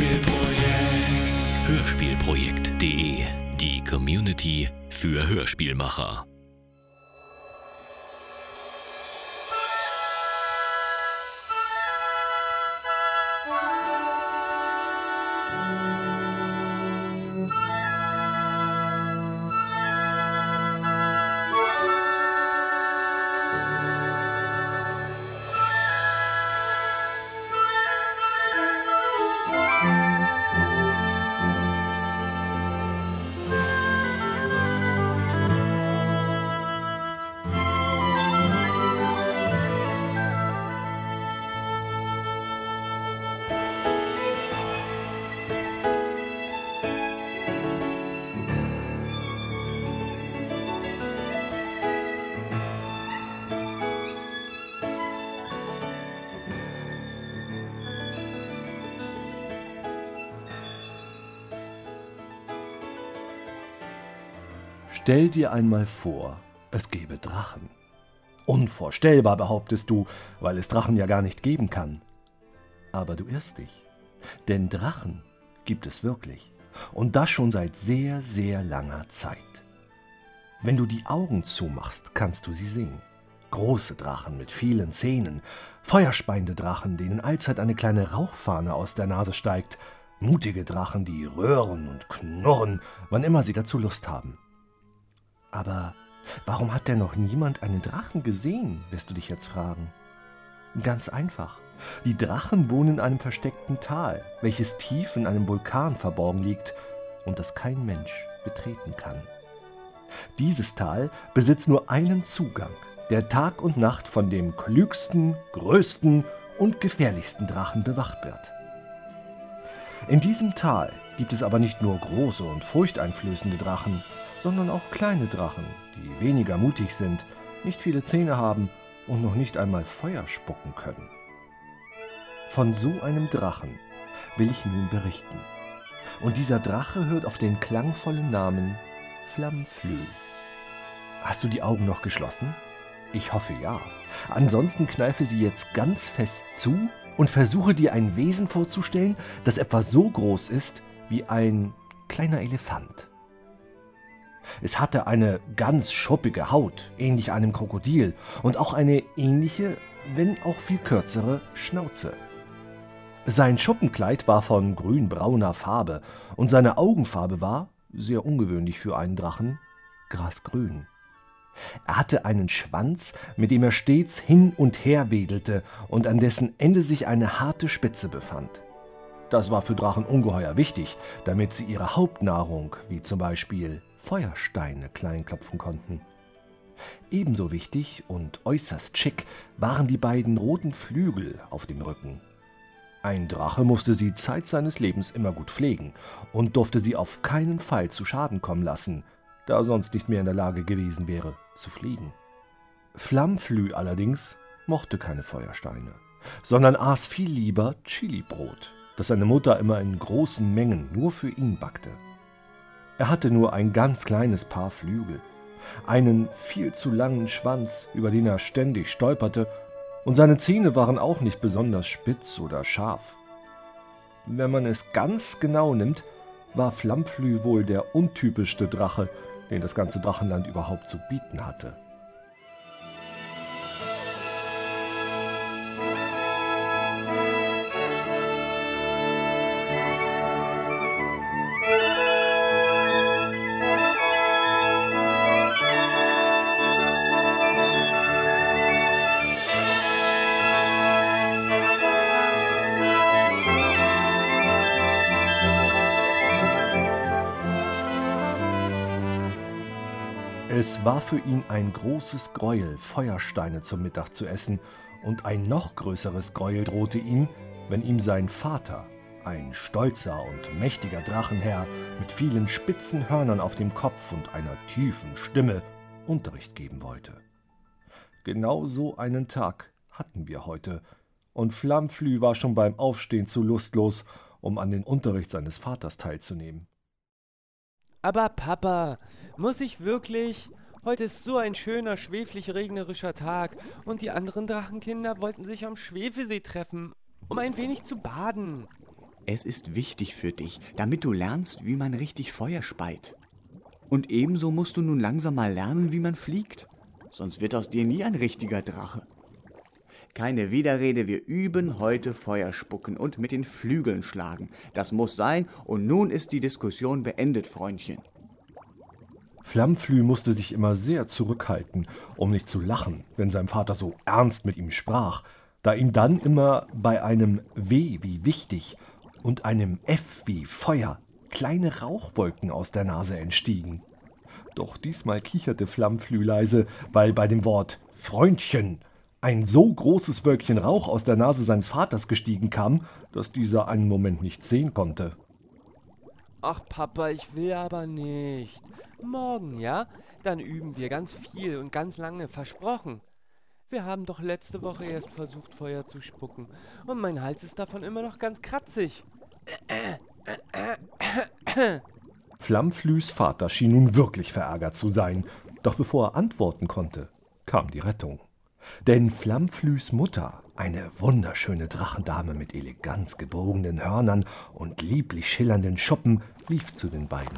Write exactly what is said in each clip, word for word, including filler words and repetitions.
Hörspielprojekt punkt de, die Community für Hörspielmacher. Stell dir einmal vor, es gäbe Drachen. Unvorstellbar, behauptest du, weil es Drachen ja gar nicht geben kann. Aber du irrst dich, denn Drachen gibt es wirklich und das schon seit sehr, sehr langer Zeit. Wenn du die Augen zumachst, kannst du sie sehen. Große Drachen mit vielen Zähnen, feuerspeiende Drachen, denen allzeit eine kleine Rauchfahne aus der Nase steigt, mutige Drachen, die röhren und knurren, wann immer sie dazu Lust haben. Aber warum hat denn noch niemand einen Drachen gesehen, wirst du dich jetzt fragen. Ganz einfach. Die Drachen wohnen in einem versteckten Tal, welches tief in einem Vulkan verborgen liegt und das kein Mensch betreten kann. Dieses Tal besitzt nur einen Zugang, der Tag und Nacht von dem klügsten, größten und gefährlichsten Drachen bewacht wird. In diesem Tal gibt es aber nicht nur große und furchteinflößende Drachen, sondern auch kleine Drachen, die weniger mutig sind, nicht viele Zähne haben und noch nicht einmal Feuer spucken können. Von so einem Drachen will ich nun berichten. Und dieser Drache hört auf den klangvollen Namen Flammflü. Hast du die Augen noch geschlossen? Ich hoffe ja. Ansonsten kneife sie jetzt ganz fest zu und versuche dir ein Wesen vorzustellen, das etwa so groß ist wie ein kleiner Elefant. Es hatte eine ganz schuppige Haut, ähnlich einem Krokodil, und auch eine ähnliche, wenn auch viel kürzere, Schnauze. Sein Schuppenkleid war von grün-brauner Farbe und seine Augenfarbe war, sehr ungewöhnlich für einen Drachen, grasgrün. Er hatte einen Schwanz, mit dem er stets hin und her wedelte und an dessen Ende sich eine harte Spitze befand. Das war für Drachen ungeheuer wichtig, damit sie ihre Hauptnahrung, wie zum Beispiel Feuersteine, kleinklopfen konnten. Ebenso wichtig und äußerst schick waren die beiden roten Flügel auf dem Rücken. Ein Drache musste sie Zeit seines Lebens immer gut pflegen und durfte sie auf keinen Fall zu Schaden kommen lassen, da er sonst nicht mehr in der Lage gewesen wäre, zu fliegen. Flammflü allerdings mochte keine Feuersteine, sondern aß viel lieber Chilibrot, das seine Mutter immer in großen Mengen nur für ihn backte. Er hatte nur ein ganz kleines Paar Flügel, einen viel zu langen Schwanz, über den er ständig stolperte, und seine Zähne waren auch nicht besonders spitz oder scharf. Wenn man es ganz genau nimmt, war Flammflü wohl der untypischste Drache, den das ganze Drachenland überhaupt zu bieten hatte. Es war für ihn ein großes Gräuel, Feuersteine zum Mittag zu essen, und ein noch größeres Gräuel drohte ihm, wenn ihm sein Vater, ein stolzer und mächtiger Drachenherr mit vielen spitzen Hörnern auf dem Kopf und einer tiefen Stimme, Unterricht geben wollte. Genau so einen Tag hatten wir heute, und Flammflü war schon beim Aufstehen zu lustlos, um an den Unterricht seines Vaters teilzunehmen. Aber Papa, muss ich wirklich? Heute ist so ein schöner, schweflich regnerischer Tag und die anderen Drachenkinder wollten sich am Schwefelsee treffen, um ein wenig zu baden. Es ist wichtig für dich, damit du lernst, wie man richtig Feuer speit. Und ebenso musst du nun langsam mal lernen, wie man fliegt. Sonst wird aus dir nie ein richtiger Drache. Keine Widerrede, wir üben heute Feuer spucken und mit den Flügeln schlagen. Das muss sein und nun ist die Diskussion beendet, Freundchen. Flammflü musste sich immer sehr zurückhalten, um nicht zu lachen, wenn sein Vater so ernst mit ihm sprach, da ihm dann immer bei einem W wie wichtig und einem F wie Feuer kleine Rauchwolken aus der Nase entstiegen. Doch diesmal kicherte Flammflü leise, weil bei dem Wort Freundchen ein so großes Wölkchen Rauch aus der Nase seines Vaters gestiegen kam, dass dieser einen Moment nicht sehen konnte. Ach Papa, ich will aber nicht. Morgen, ja? Dann üben wir ganz viel und ganz lange, versprochen. Wir haben doch letzte Woche erst versucht, Feuer zu spucken. Und mein Hals ist davon immer noch ganz kratzig. Flammflüs Vater schien nun wirklich verärgert zu sein. Doch bevor er antworten konnte, kam die Rettung. Denn Flammflüs Mutter, eine wunderschöne Drachendame mit elegant gebogenen Hörnern und lieblich schillernden Schuppen, lief zu den beiden.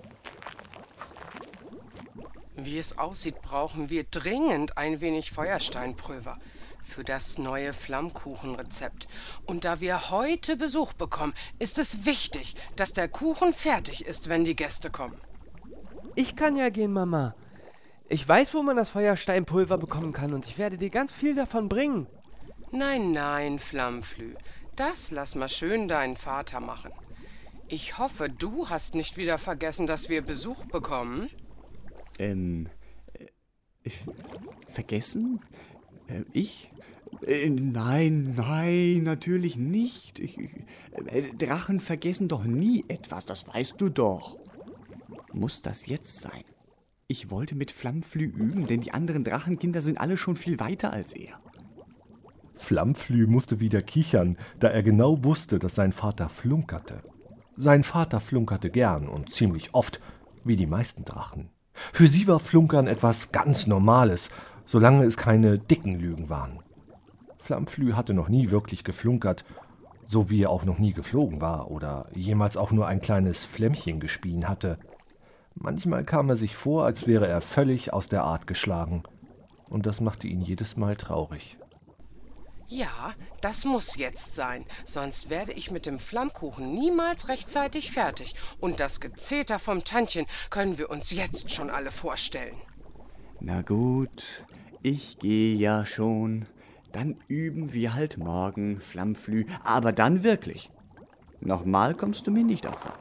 Wie es aussieht, brauchen wir dringend ein wenig Feuersteinpulver für das neue Flammkuchenrezept. Und da wir heute Besuch bekommen, ist es wichtig, dass der Kuchen fertig ist, wenn die Gäste kommen. Ich kann ja gehen, Mama. Ich weiß, wo man das Feuersteinpulver bekommen kann und ich werde dir ganz viel davon bringen. Nein, nein, Flammflü, das lass mal schön deinen Vater machen. Ich hoffe, du hast nicht wieder vergessen, dass wir Besuch bekommen. Ähm, äh, vergessen? Äh, ich? Äh, nein, nein, natürlich nicht. Ich, äh, Drachen vergessen doch nie etwas, das weißt du doch. Muss das jetzt sein? Ich wollte mit Flammflü üben, denn die anderen Drachenkinder sind alle schon viel weiter als er. Flammflü musste wieder kichern, da er genau wusste, dass sein Vater flunkerte. Sein Vater flunkerte gern und ziemlich oft, wie die meisten Drachen. Für sie war Flunkern etwas ganz Normales, solange es keine dicken Lügen waren. Flammflü hatte noch nie wirklich geflunkert, so wie er auch noch nie geflogen war oder jemals auch nur ein kleines Flämmchen gespien hatte. Manchmal kam er sich vor, als wäre er völlig aus der Art geschlagen, und das machte ihn jedes Mal traurig. Ja, das muss jetzt sein, sonst werde ich mit dem Flammkuchen niemals rechtzeitig fertig. Und das Gezeter vom Tantchen können wir uns jetzt schon alle vorstellen. Na gut, ich gehe ja schon. Dann üben wir halt morgen, Flammflü, aber dann wirklich. Nochmal kommst du mir nicht davon.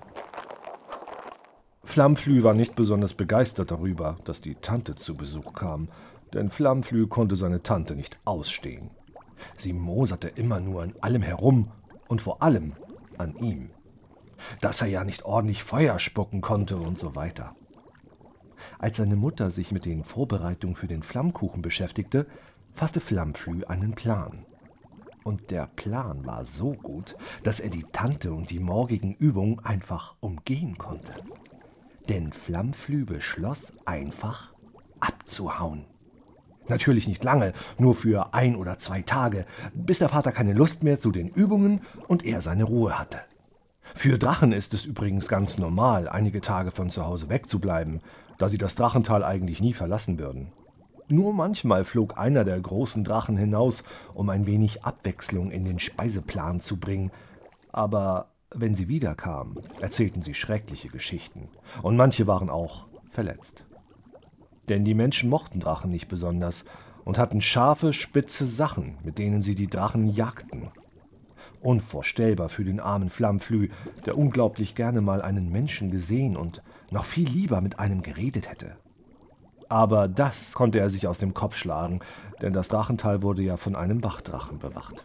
Flammflü war nicht besonders begeistert darüber, dass die Tante zu Besuch kam, denn Flammflü konnte seine Tante nicht ausstehen. Sie moserte immer nur an allem herum und vor allem an ihm. Dass er ja nicht ordentlich Feuer spucken konnte und so weiter. Als seine Mutter sich mit den Vorbereitungen für den Flammkuchen beschäftigte, fasste Flammflü einen Plan. Und der Plan war so gut, dass er die Tante und die morgigen Übungen einfach umgehen konnte. Denn Flammflü beschloss einfach abzuhauen. Natürlich nicht lange, nur für ein oder zwei Tage, bis der Vater keine Lust mehr zu den Übungen und er seine Ruhe hatte. Für Drachen ist es übrigens ganz normal, einige Tage von zu Hause wegzubleiben, da sie das Drachental eigentlich nie verlassen würden. Nur manchmal flog einer der großen Drachen hinaus, um ein wenig Abwechslung in den Speiseplan zu bringen. Aber wenn sie wiederkamen, erzählten sie schreckliche Geschichten, und manche waren auch verletzt. Denn die Menschen mochten Drachen nicht besonders und hatten scharfe, spitze Sachen, mit denen sie die Drachen jagten. Unvorstellbar für den armen Flammflü, der unglaublich gerne mal einen Menschen gesehen und noch viel lieber mit einem geredet hätte. Aber das konnte er sich aus dem Kopf schlagen, denn das Drachental wurde ja von einem Wachdrachen bewacht.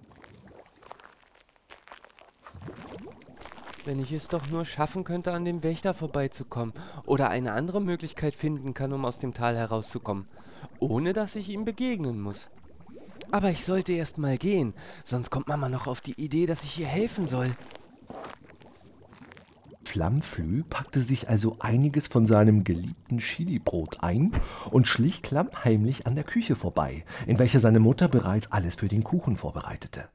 Wenn ich es doch nur schaffen könnte, an dem Wächter vorbeizukommen oder eine andere Möglichkeit finden kann, um aus dem Tal herauszukommen, ohne dass ich ihm begegnen muss. Aber ich sollte erst mal gehen, sonst kommt Mama noch auf die Idee, dass ich ihr helfen soll. Flammflü packte sich also einiges von seinem geliebten Chilibrot ein und schlich klammheimlich an der Küche vorbei, in welcher seine Mutter bereits alles für den Kuchen vorbereitete.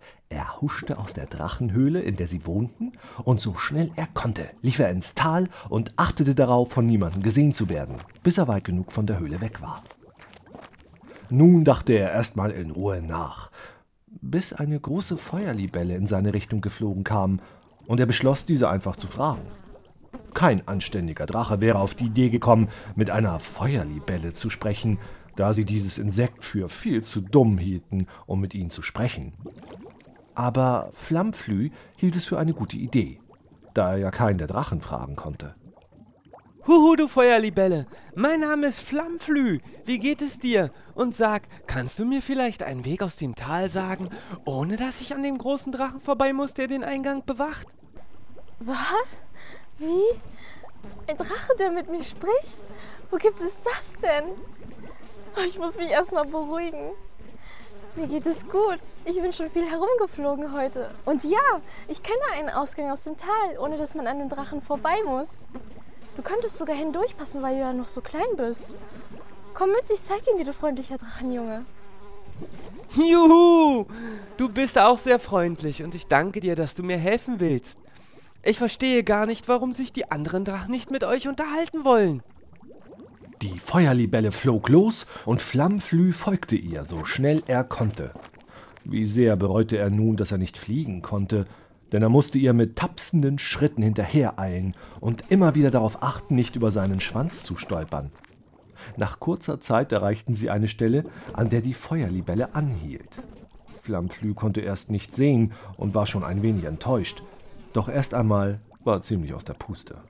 Er huschte aus der Drachenhöhle, in der sie wohnten, und so schnell er konnte, lief er ins Tal und achtete darauf, von niemandem gesehen zu werden, bis er weit genug von der Höhle weg war. Nun dachte er erst mal in Ruhe nach, bis eine große Feuerlibelle in seine Richtung geflogen kam, und er beschloss, diese einfach zu fragen. Kein anständiger Drache wäre auf die Idee gekommen, mit einer Feuerlibelle zu sprechen, da sie dieses Insekt für viel zu dumm hielten, um mit ihnen zu sprechen. Aber Flammflü hielt es für eine gute Idee, da er ja keinen der Drachen fragen konnte. Huhu, du Feuerlibelle, mein Name ist Flammflü. Wie geht es dir? Und sag, kannst du mir vielleicht einen Weg aus dem Tal sagen, ohne dass ich an dem großen Drachen vorbei muss, der den Eingang bewacht? Was? Wie? Ein Drache, der mit mir spricht? Wo gibt es das denn? Oh, ich muss mich erstmal beruhigen. Mir geht es gut. Ich bin schon viel herumgeflogen heute. Und ja, ich kenne einen Ausgang aus dem Tal, ohne dass man an dem Drachen vorbei muss. Du könntest sogar hindurchpassen, weil du ja noch so klein bist. Komm mit, ich zeig dir, du freundlicher Drachenjunge. Juhu! Du bist auch sehr freundlich und ich danke dir, dass du mir helfen willst. Ich verstehe gar nicht, warum sich die anderen Drachen nicht mit euch unterhalten wollen. Die Feuerlibelle flog los und Flammflü folgte ihr, so schnell er konnte. Wie sehr bereute er nun, dass er nicht fliegen konnte, denn er musste ihr mit tapsenden Schritten hinterhereilen und immer wieder darauf achten, nicht über seinen Schwanz zu stolpern. Nach kurzer Zeit erreichten sie eine Stelle, an der die Feuerlibelle anhielt. Flammflü konnte erst nicht sehen und war schon ein wenig enttäuscht. Doch erst einmal war er ziemlich aus der Puste.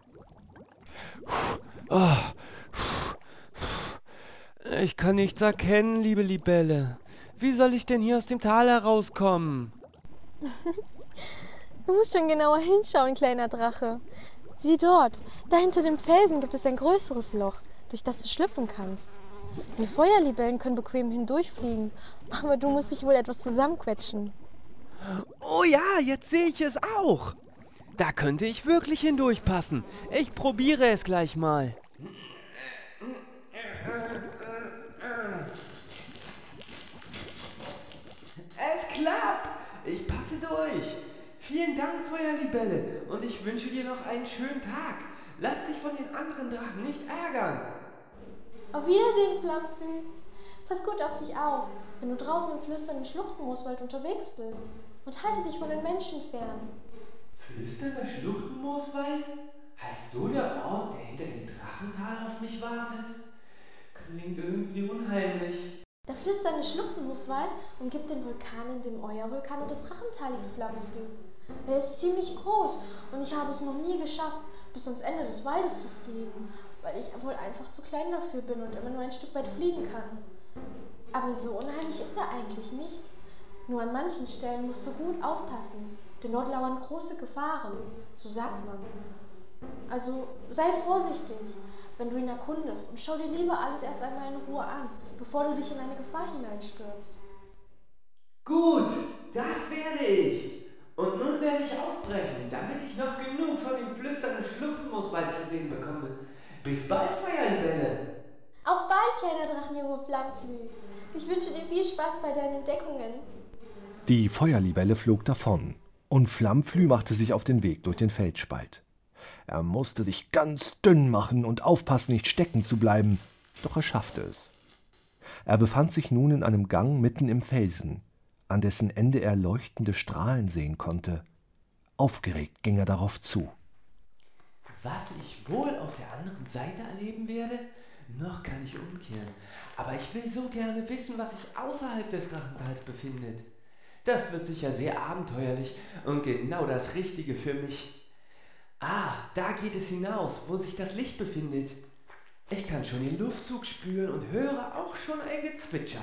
Oh, ich kann nichts erkennen, liebe Libelle. Wie soll ich denn hier aus dem Tal herauskommen? Du musst schon genauer hinschauen, kleiner Drache. Sieh dort, da hinter dem Felsen gibt es ein größeres Loch, durch das du schlüpfen kannst. Wir Feuerlibellen können bequem hindurchfliegen, aber du musst dich wohl etwas zusammenquetschen. Oh ja, jetzt sehe ich es auch. Da könnte ich wirklich hindurchpassen. Ich probiere es gleich mal. Es klappt. Ich passe durch. Vielen Dank, Feuerlibelle. Und ich wünsche dir noch einen schönen Tag. Lass dich von den anderen Drachen nicht ärgern. Auf Wiedersehen, Flammflü. Pass gut auf dich auf, wenn du draußen im flüsternden Schluchtenmooswald unterwegs bist. Und halte dich von den Menschen fern. Flüsternder Schluchtenmooswald? Heißt so der Ort, der hinter dem Drachental auf mich wartet? Klingt irgendwie unheimlich. Der flüsternde Schluchtenmooswald umgibt den Vulkan, in dem euer Vulkan und das Drachental liegt, Flammflü. Er ist ziemlich groß und ich habe es noch nie geschafft, bis ans Ende des Waldes zu fliegen, weil ich wohl einfach zu klein dafür bin und immer nur ein Stück weit fliegen kann. Aber so unheimlich ist er eigentlich nicht. Nur an manchen Stellen musst du gut aufpassen, denn dort lauern große Gefahren, so sagt man. Also sei vorsichtig, wenn du ihn erkundest, und schau dir lieber alles erst einmal in Ruhe an, bevor du dich in eine Gefahr hineinstürzt. Gut, das werde ich. Und nun werde ich aufbrechen, damit ich noch genug von dem flüsternden Schluchtenmooswald zu sehen bekomme. Bis bald, Feuerlibelle. Auf bald, kleiner Drachenjunge Flammflü. Ich wünsche dir viel Spaß bei deinen Entdeckungen. Die Feuerlibelle flog davon, und Flammflü machte sich auf den Weg durch den Felsspalt. Er musste sich ganz dünn machen und aufpassen, nicht stecken zu bleiben, doch er schaffte es. Er befand sich nun in einem Gang mitten im Felsen, an dessen Ende er leuchtende Strahlen sehen konnte. Aufgeregt ging er darauf zu. Was ich wohl auf der anderen Seite erleben werde? Noch kann ich umkehren, aber ich will so gerne wissen, was sich außerhalb des Drachentals befindet. Das wird sicher sehr abenteuerlich und genau das Richtige für mich. Ah, da geht es hinaus, wo sich das Licht befindet. Ich kann schon den Luftzug spüren und höre auch schon ein Gezwitscher.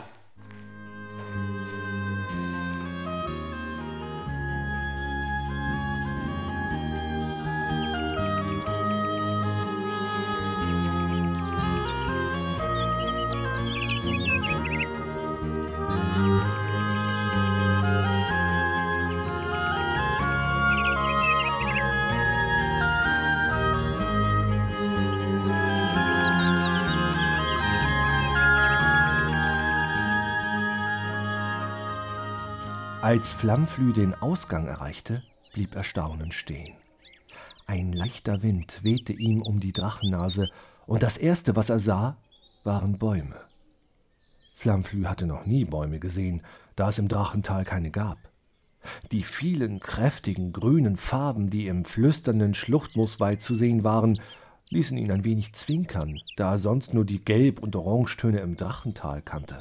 Als Flammflü den Ausgang erreichte, blieb er staunend stehen. Ein leichter Wind wehte ihm um die Drachennase, und das Erste, was er sah, waren Bäume. Flammflü hatte noch nie Bäume gesehen, da es im Drachental keine gab. Die vielen kräftigen grünen Farben, die im flüsternden Schluchtmooswald zu sehen waren, ließen ihn ein wenig zwinkern, da er sonst nur die Gelb- und Orangetöne im Drachental kannte.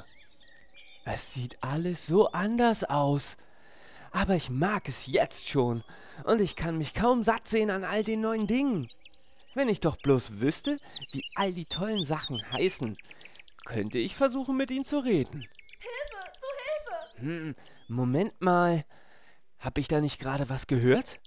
Es sieht alles so anders aus. Aber ich mag es jetzt schon. Und ich kann mich kaum satt sehen an all den neuen Dingen. Wenn ich doch bloß wüsste, wie all die tollen Sachen heißen, könnte ich versuchen, mit ihnen zu reden. Hilfe, zu Hilfe! Hm, Moment mal. Hab ich da nicht gerade was gehört?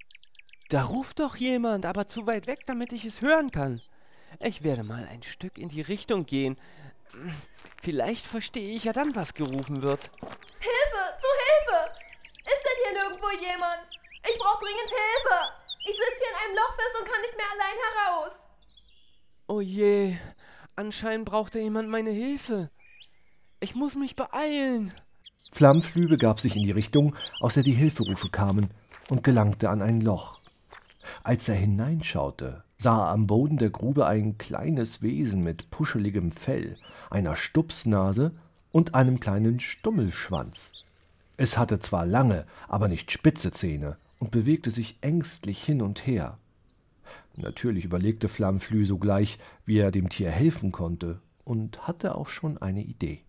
Da ruft doch jemand, aber zu weit weg, damit ich es hören kann. Ich werde mal ein Stück in die Richtung gehen. Vielleicht verstehe ich ja dann, was gerufen wird. Hilfe, zu Hilfe! Ist denn hier nirgendwo jemand? Ich brauche dringend Hilfe! Ich sitze hier in einem Loch fest und kann nicht mehr allein heraus. Oh je, anscheinend braucht da jemand meine Hilfe. Ich muss mich beeilen. Flammflü begab sich in die Richtung, aus der die Hilferufe kamen, und gelangte an ein Loch. Als er hineinschaute, sah er am Boden der Grube ein kleines Wesen mit puscheligem Fell, einer Stupsnase und einem kleinen Stummelschwanz. Es hatte zwar lange, aber nicht spitze Zähne und bewegte sich ängstlich hin und her. Natürlich überlegte Flammflü sogleich, wie er dem Tier helfen konnte, und hatte auch schon eine Idee.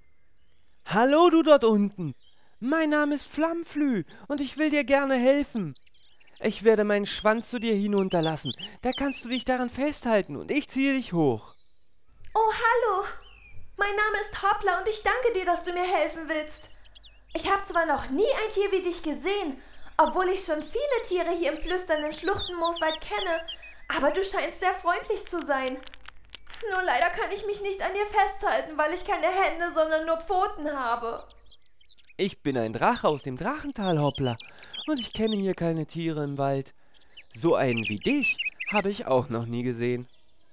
Hallo, du dort unten. Mein Name ist Flammflü und ich will dir gerne helfen. Ich werde meinen Schwanz zu dir hinunterlassen. Da kannst du dich daran festhalten und ich ziehe dich hoch. Oh, hallo! Mein Name ist Hoppla und ich danke dir, dass du mir helfen willst. Ich habe zwar noch nie ein Tier wie dich gesehen, obwohl ich schon viele Tiere hier im flüsternden Schluchtenmooswald kenne, aber du scheinst sehr freundlich zu sein. Nur leider kann ich mich nicht an dir festhalten, weil ich keine Hände, sondern nur Pfoten habe. Ich bin ein Drache aus dem Drachental, Hoppla, und ich kenne hier keine Tiere im Wald. So einen wie dich habe ich auch noch nie gesehen.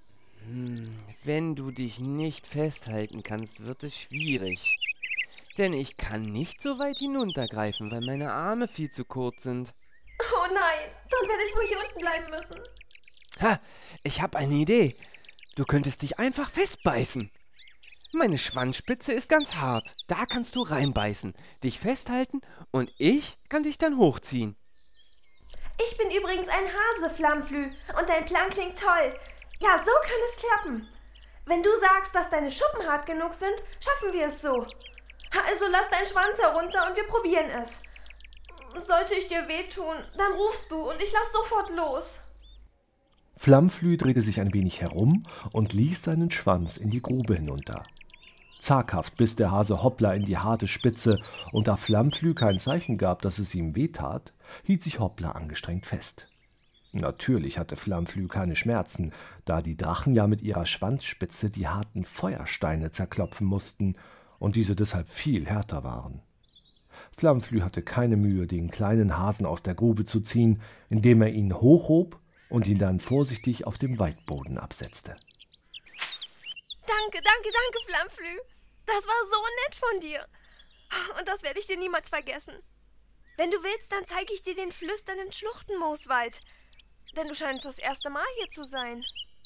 Hm, wenn du dich nicht festhalten kannst, wird es schwierig. Denn ich kann nicht so weit hinuntergreifen, weil meine Arme viel zu kurz sind. Oh nein, dann werde ich wohl hier unten bleiben müssen. Ha, ich habe eine Idee. Du könntest dich einfach festbeißen. Meine Schwanzspitze ist ganz hart. Da kannst du reinbeißen, dich festhalten und ich kann dich dann hochziehen. Ich bin übrigens ein Hase, Flammflü, und dein Plan klingt toll. Ja, so kann es klappen. Wenn du sagst, dass deine Schuppen hart genug sind, schaffen wir es so. Also lass deinen Schwanz herunter und wir probieren es. Sollte ich dir wehtun, dann rufst du und ich lass sofort los. Flammflü drehte sich ein wenig herum und ließ seinen Schwanz in die Grube hinunter. Zaghaft biss der Hase Hoppla in die harte Spitze, und da Flammflü kein Zeichen gab, dass es ihm wehtat, hielt sich Hoppla angestrengt fest. Natürlich hatte Flammflü keine Schmerzen, da die Drachen ja mit ihrer Schwanzspitze die harten Feuersteine zerklopfen mussten und diese deshalb viel härter waren. Flammflü hatte keine Mühe, den kleinen Hasen aus der Grube zu ziehen, indem er ihn hochhob und ihn dann vorsichtig auf dem Waldboden absetzte. Danke, danke, danke, Flammflü. Das war so nett von dir. Und das werde ich dir niemals vergessen. Wenn du willst, dann zeige ich dir den flüsternden Schluchtenmooswald. Denn du scheinst das erste Mal hier zu sein.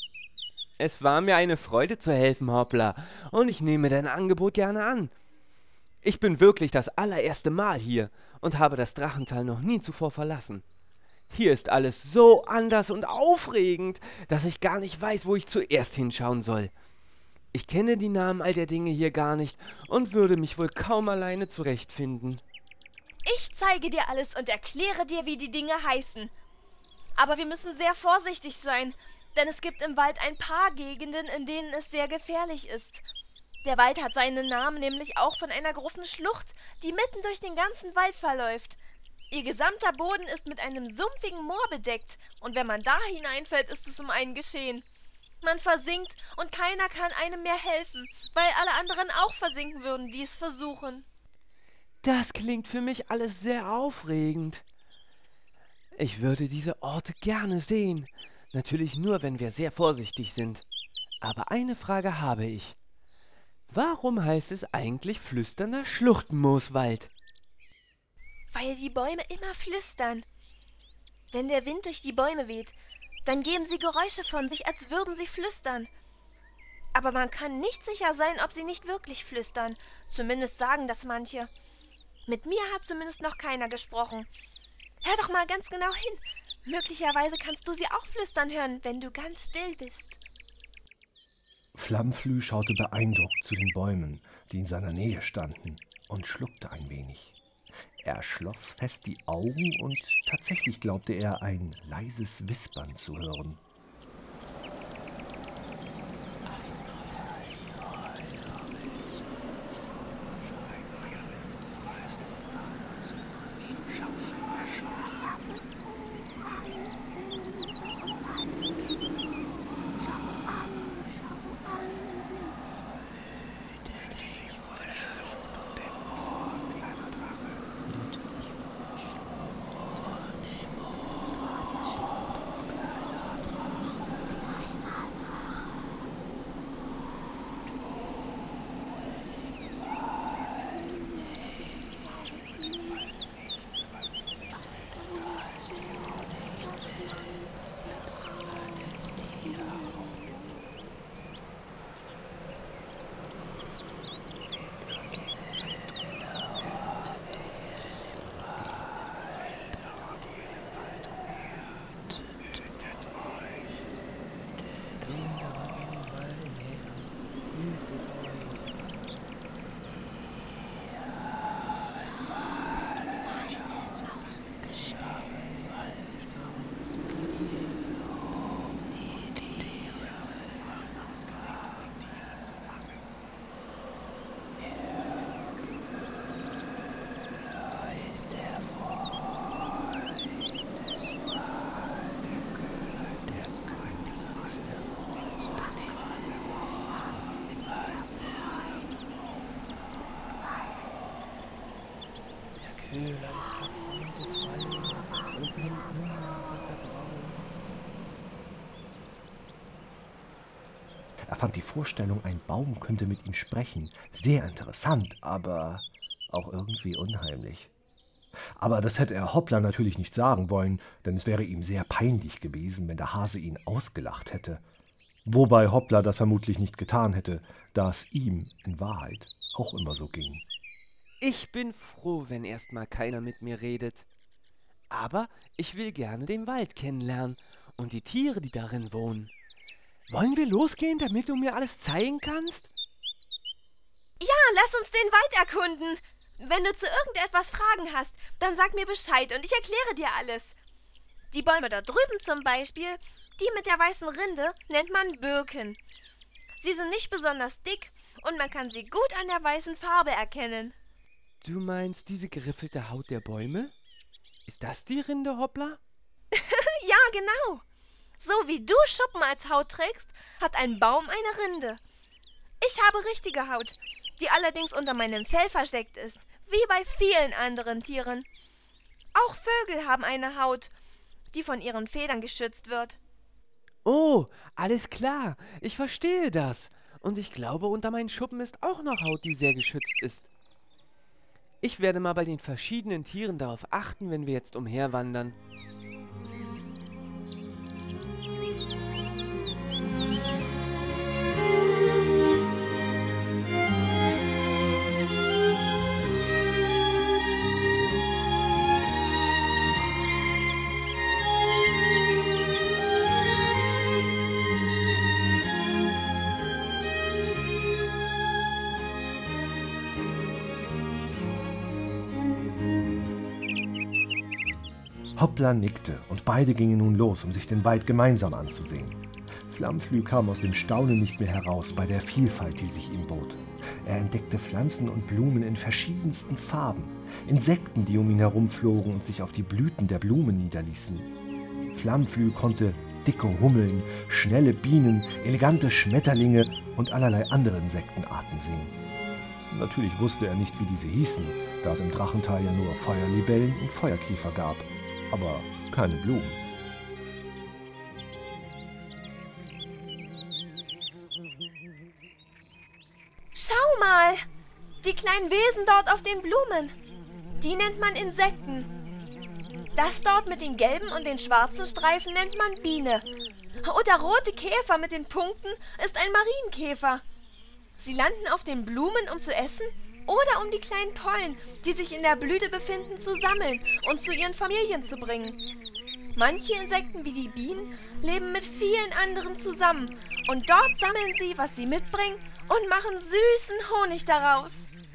Es war mir eine Freude zu helfen, Hoppla, und ich nehme dein Angebot gerne an. Ich bin wirklich das allererste Mal hier und habe das Drachental noch nie zuvor verlassen. Hier ist alles so anders und aufregend, dass ich gar nicht weiß, wo ich zuerst hinschauen soll. Ich kenne die Namen all der Dinge hier gar nicht und würde mich wohl kaum alleine zurechtfinden. Ich zeige dir alles und erkläre dir, wie die Dinge heißen. Aber wir müssen sehr vorsichtig sein, denn es gibt im Wald ein paar Gegenden, in denen es sehr gefährlich ist. Der Wald hat seinen Namen nämlich auch von einer großen Schlucht, die mitten durch den ganzen Wald verläuft. Ihr gesamter Boden ist mit einem sumpfigen Moor bedeckt, und wenn man da hineinfällt, ist es um einen geschehen. Man versinkt und keiner kann einem mehr helfen, weil alle anderen auch versinken würden, die es versuchen. Das klingt für mich alles sehr aufregend. Ich würde diese Orte gerne sehen. Natürlich nur, wenn wir sehr vorsichtig sind. Aber eine Frage habe ich. Warum heißt es eigentlich flüsternder Schluchtenmooswald? Weil die Bäume immer flüstern. Wenn der Wind durch die Bäume weht, dann geben sie Geräusche von sich, als würden sie flüstern. Aber man kann nicht sicher sein, ob sie nicht wirklich flüstern. Zumindest sagen das manche. Mit mir hat zumindest noch keiner gesprochen. Hör doch mal ganz genau hin. Möglicherweise kannst du sie auch flüstern hören, wenn du ganz still bist. Flammflü schaute beeindruckt zu den Bäumen, die in seiner Nähe standen, und schluckte ein wenig. Er schloss fest die Augen und tatsächlich glaubte er, ein leises Wispern zu hören. Köhler ist der Freund des Waldes und nimmt immer, was er braucht. Er fand die Vorstellung, ein Baum könnte mit ihm sprechen, sehr interessant, aber auch irgendwie unheimlich. Aber das hätte er Hoppla natürlich nicht sagen wollen, denn es wäre ihm sehr peinlich gewesen, wenn der Hase ihn ausgelacht hätte. Wobei Hoppla das vermutlich nicht getan hätte, da es ihm in Wahrheit auch immer so ging. Ich bin froh, wenn erstmal keiner mit mir redet. Aber ich will gerne den Wald kennenlernen und die Tiere, die darin wohnen. Wollen wir losgehen, damit du mir alles zeigen kannst? Ja, lass uns den Wald erkunden. Wenn du zu irgendetwas Fragen hast, dann sag mir Bescheid und ich erkläre dir alles. Die Bäume da drüben zum Beispiel, die mit der weißen Rinde, nennt man Birken. Sie sind nicht besonders dick und man kann sie gut an der weißen Farbe erkennen. Du meinst diese geriffelte Haut der Bäume? Ist das die Rinde, Hoppla? Ja, genau. So wie du Schuppen als Haut trägst, hat ein Baum eine Rinde. Ich habe richtige Haut, die allerdings unter meinem Fell versteckt ist, wie bei vielen anderen Tieren. Auch Vögel haben eine Haut, die von ihren Federn geschützt wird. Oh, alles klar, ich verstehe das. Und ich glaube, unter meinen Schuppen ist auch noch Haut, die sehr geschützt ist. Ich werde mal bei den verschiedenen Tieren darauf achten, wenn wir jetzt umherwandern. Hoppla nickte und beide gingen nun los, um sich den Wald gemeinsam anzusehen. Flammflü kam aus dem Staunen nicht mehr heraus bei der Vielfalt, die sich ihm bot. Er entdeckte Pflanzen und Blumen in verschiedensten Farben, Insekten, die um ihn herumflogen und sich auf die Blüten der Blumen niederließen. Flammflü konnte dicke Hummeln, schnelle Bienen, elegante Schmetterlinge und allerlei andere Insektenarten sehen. Natürlich wusste er nicht, wie diese hießen, da es im Drachental ja nur Feuerlibellen und Feuerkiefer gab, aber keine Blumen. Schau mal, die kleinen Wesen dort auf den Blumen. Die nennt man Insekten. Das dort mit den gelben und den schwarzen Streifen nennt man Biene. Und der rote Käfer mit den Punkten ist ein Marienkäfer. Sie landen auf den Blumen, um zu essen, oder um die kleinen Pollen, die sich in der Blüte befinden, zu sammeln und zu ihren Familien zu bringen. Manche Insekten wie die Bienen leben mit vielen anderen zusammen und dort sammeln sie, was sie mitbringen und machen süßen Honig daraus.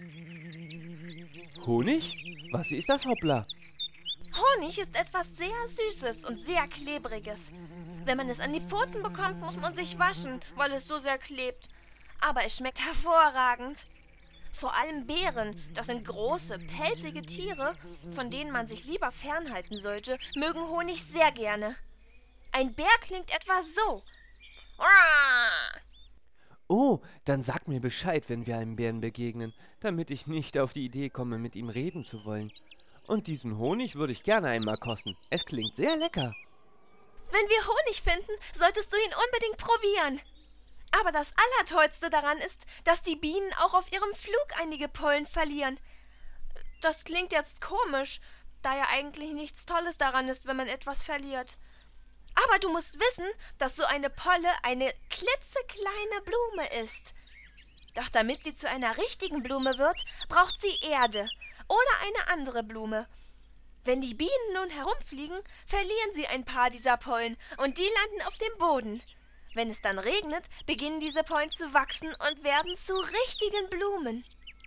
Honig? Was ist das, Hoppla? Honig ist etwas sehr Süßes und sehr Klebriges. Wenn man es an die Pfoten bekommt, muss man sich waschen, weil es so sehr klebt. Aber es schmeckt hervorragend. Vor allem Bären, das sind große, pelzige Tiere, von denen man sich lieber fernhalten sollte, mögen Honig sehr gerne. Ein Bär klingt etwa so. Oh, dann sag mir Bescheid, wenn wir einem Bären begegnen, damit ich nicht auf die Idee komme, mit ihm reden zu wollen. Und diesen Honig würde ich gerne einmal kosten. Es klingt sehr lecker. Wenn wir Honig finden, solltest du ihn unbedingt probieren. Aber das Allertollste daran ist, dass die Bienen auch auf ihrem Flug einige Pollen verlieren. Das klingt jetzt komisch, da ja eigentlich nichts Tolles daran ist, wenn man etwas verliert. Aber du musst wissen, dass so eine Polle eine klitzekleine Blume ist. Doch damit sie zu einer richtigen Blume wird, braucht sie Erde oder eine andere Blume. Wenn die Bienen nun herumfliegen, verlieren sie ein paar dieser Pollen und die landen auf dem Boden. Wenn es dann regnet, beginnen diese Pollen zu wachsen und werden zu richtigen Blumen.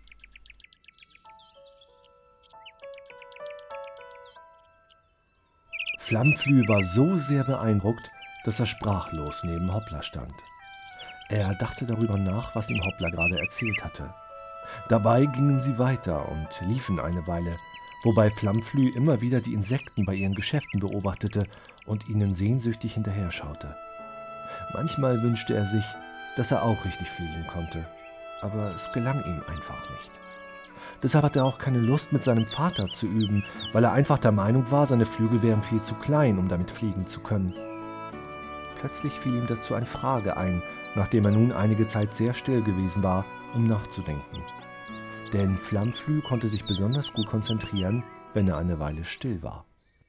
Flammflü war so sehr beeindruckt, dass er sprachlos neben Hoppla stand. Er dachte darüber nach, was ihm Hoppla gerade erzählt hatte. Dabei gingen sie weiter und liefen eine Weile, wobei Flammflü immer wieder die Insekten bei ihren Geschäften beobachtete und ihnen sehnsüchtig hinterher schaute. Manchmal wünschte er sich, dass er auch richtig fliegen konnte, aber es gelang ihm einfach nicht. Deshalb hatte er auch keine Lust, mit seinem Vater zu üben, weil er einfach der Meinung war, seine Flügel wären viel zu klein, um damit fliegen zu können. Plötzlich fiel ihm dazu eine Frage ein, nachdem er nun einige Zeit sehr still gewesen war, um nachzudenken. Denn Flammflü konnte sich besonders gut konzentrieren, wenn er eine Weile still war.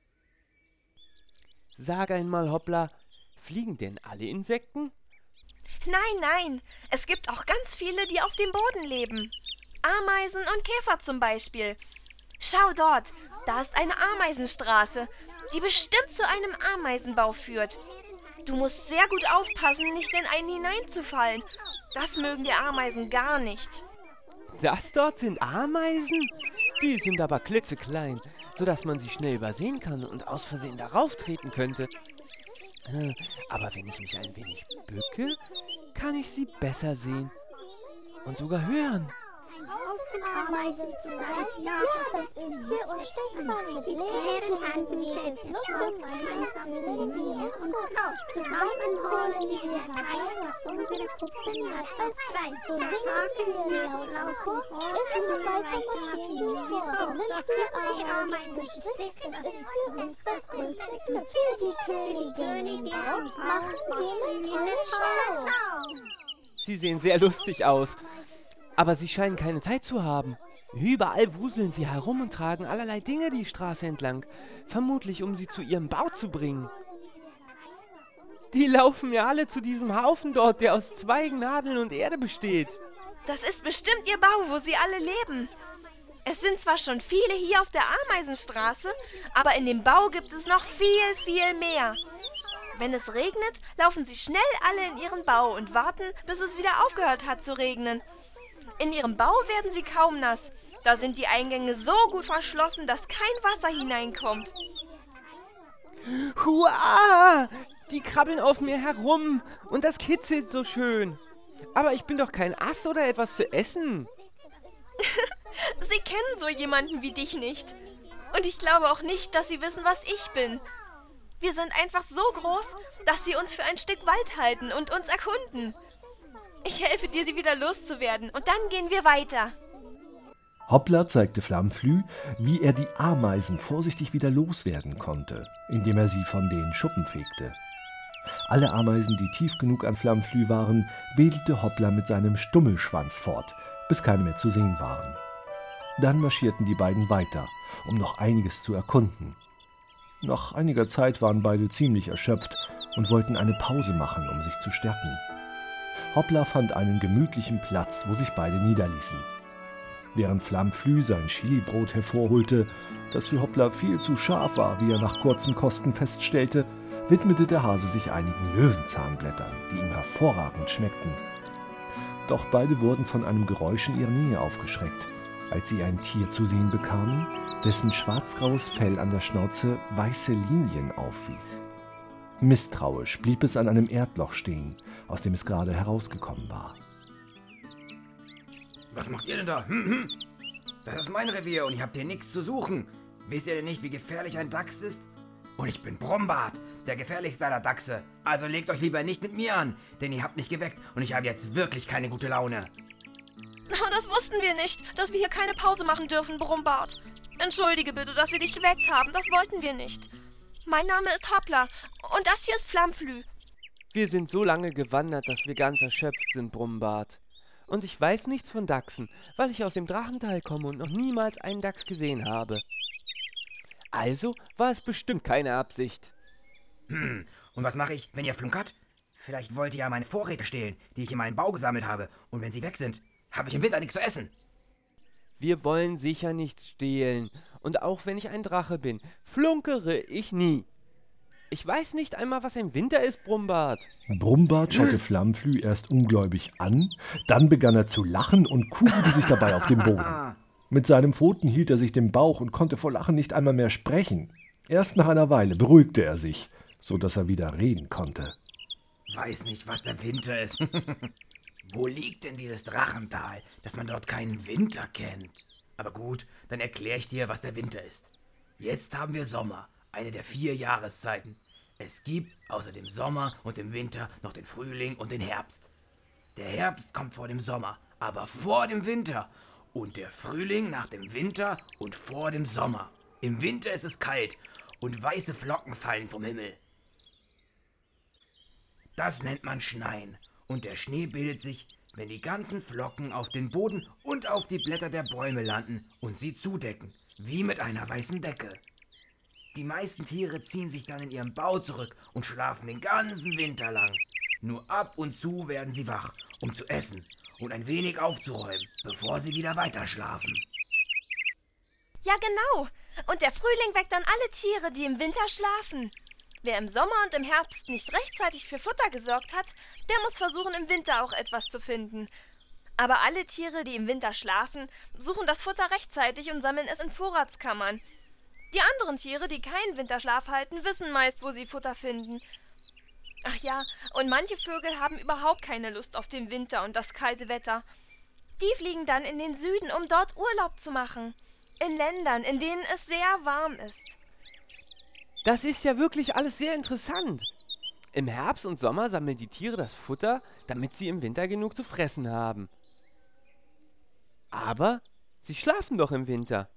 Sag einmal, Hoppla, fliegen denn alle Insekten? Nein, nein, es gibt auch ganz viele, die auf dem Boden leben. Ameisen und Käfer zum Beispiel. Schau dort, da ist eine Ameisenstraße, die bestimmt zu einem Ameisenbau führt. Du musst sehr gut aufpassen, nicht in einen hineinzufallen. Das mögen die Ameisen gar nicht. Das dort sind Ameisen? Die sind aber klitzeklein, sodass man sie schnell übersehen kann und aus Versehen darauf treten könnte. Aber wenn ich mich ein wenig bücke, kann ich sie besser sehen und sogar hören. Ameisen zu sein, ja, das ist für uns Schicksal mit leeren Händen jetzt lustig gemeinsam leben wir uns auf. Zusammen holen wir herein, was unsere Puppen hat als Kleid. So singen wir laut auf, immer weiter marschieren wir. Wir sind für Ameisen gestrickt, es ist für uns das größte Glück. Für die Königin auch machen wir eine tolle Show. Sie sehen sehr lustig aus. Aber sie scheinen keine Zeit zu haben. Überall wuseln sie herum und tragen allerlei Dinge die Straße entlang, vermutlich um sie zu ihrem Bau zu bringen. Die laufen ja alle zu diesem Haufen dort, der aus Zweigen, Nadeln und Erde besteht. Das ist bestimmt ihr Bau, wo sie alle leben. Es sind zwar schon viele hier auf der Ameisenstraße, aber in dem Bau gibt es noch viel, viel mehr. Wenn es regnet, laufen sie schnell alle in ihren Bau und warten, bis es wieder aufgehört hat zu regnen. In ihrem Bau werden sie kaum nass. Da sind die Eingänge so gut verschlossen, dass kein Wasser hineinkommt. Hua! Die krabbeln auf mir herum und das kitzelt so schön. Aber ich bin doch kein Ass oder etwas zu essen. Sie kennen so jemanden wie dich nicht. Und ich glaube auch nicht, dass sie wissen, was ich bin. Wir sind einfach so groß, dass sie uns für ein Stück Wald halten und uns erkunden. Ich helfe dir, sie wieder loszuwerden, und dann gehen wir weiter. Hoppla zeigte Flammflü, wie er die Ameisen vorsichtig wieder loswerden konnte, indem er sie von den Schuppen fegte. Alle Ameisen, die tief genug an Flammflü waren, wedelte Hoppla mit seinem Stummelschwanz fort, bis keine mehr zu sehen waren. Dann marschierten die beiden weiter, um noch einiges zu erkunden. Nach einiger Zeit waren beide ziemlich erschöpft und wollten eine Pause machen, um sich zu stärken. Hoppla fand einen gemütlichen Platz, wo sich beide niederließen. Während Flammflü sein Chilibrot hervorholte, das für Hoppla viel zu scharf war, wie er nach kurzem Kosten feststellte, widmete der Hase sich einigen Löwenzahnblättern, die ihm hervorragend schmeckten. Doch beide wurden von einem Geräusch in ihrer Nähe aufgeschreckt, als sie ein Tier zu sehen bekamen, dessen schwarzgraues Fell an der Schnauze weiße Linien aufwies. Misstrauisch blieb es an einem Erdloch stehen, aus dem es gerade herausgekommen war. Was macht ihr denn da? Hm, hm. Das ist mein Revier und ihr habt hier nichts zu suchen. Wisst ihr denn nicht, wie gefährlich ein Dachs ist? Und ich bin Brombart, der gefährlichste aller Dachse. Also legt euch lieber nicht mit mir an, denn ihr habt mich geweckt und ich habe jetzt wirklich keine gute Laune. Das wussten wir nicht, dass wir hier keine Pause machen dürfen, Brombart. Entschuldige bitte, dass wir dich geweckt haben, das wollten wir nicht. Mein Name ist Hoppla und das hier ist Flammflü. Wir sind so lange gewandert, dass wir ganz erschöpft sind, Brombart. Und ich weiß nichts von Dachsen, weil ich aus dem Drachental komme und noch niemals einen Dachs gesehen habe. Also war es bestimmt keine Absicht. Hm, und was mache ich, wenn ihr flunkert? Vielleicht wollt ihr ja meine Vorräte stehlen, die ich in meinen Bau gesammelt habe. Und wenn sie weg sind, habe ich im Winter nichts zu essen. Wir wollen sicher nichts stehlen. Und auch wenn ich ein Drache bin, flunkere ich nie. Ich weiß nicht einmal, was ein Winter ist, Brombart. Brombart schaute Flammflü erst ungläubig an, dann begann er zu lachen und kugelte sich dabei auf dem Boden. Mit seinen Pfoten hielt er sich den Bauch und konnte vor Lachen nicht einmal mehr sprechen. Erst nach einer Weile beruhigte er sich, so dass er wieder reden konnte. Weiß nicht, was der Winter ist. Wo liegt denn dieses Drachental, dass man dort keinen Winter kennt? Aber gut, dann erkläre ich dir, was der Winter ist. Jetzt haben wir Sommer, eine der vier Jahreszeiten. Es gibt außer dem Sommer und dem Winter noch den Frühling und den Herbst. Der Herbst kommt vor dem Sommer, aber vor dem Winter. Und der Frühling nach dem Winter und vor dem Sommer. Im Winter ist es kalt und weiße Flocken fallen vom Himmel. Das nennt man Schneien. Und der Schnee bildet sich, wenn die ganzen Flocken auf den Boden und auf die Blätter der Bäume landen und sie zudecken, wie mit einer weißen Decke. Die meisten Tiere ziehen sich dann in ihren Bau zurück und schlafen den ganzen Winter lang. Nur ab und zu werden sie wach, um zu essen und ein wenig aufzuräumen, bevor sie wieder weiterschlafen. Ja, genau. Und der Frühling weckt dann alle Tiere, die im Winter schlafen. Wer im Sommer und im Herbst nicht rechtzeitig für Futter gesorgt hat, der muss versuchen, im Winter auch etwas zu finden. Aber alle Tiere, die im Winter schlafen, suchen das Futter rechtzeitig und sammeln es in Vorratskammern. Die anderen Tiere, die keinen Winterschlaf halten, wissen meist, wo sie Futter finden. Ach ja, und manche Vögel haben überhaupt keine Lust auf den Winter und das kalte Wetter. Die fliegen dann in den Süden, um dort Urlaub zu machen. In Ländern, in denen es sehr warm ist. Das ist ja wirklich alles sehr interessant. Im Herbst und Sommer sammeln die Tiere das Futter, damit sie im Winter genug zu fressen haben. Aber sie schlafen doch im Winter.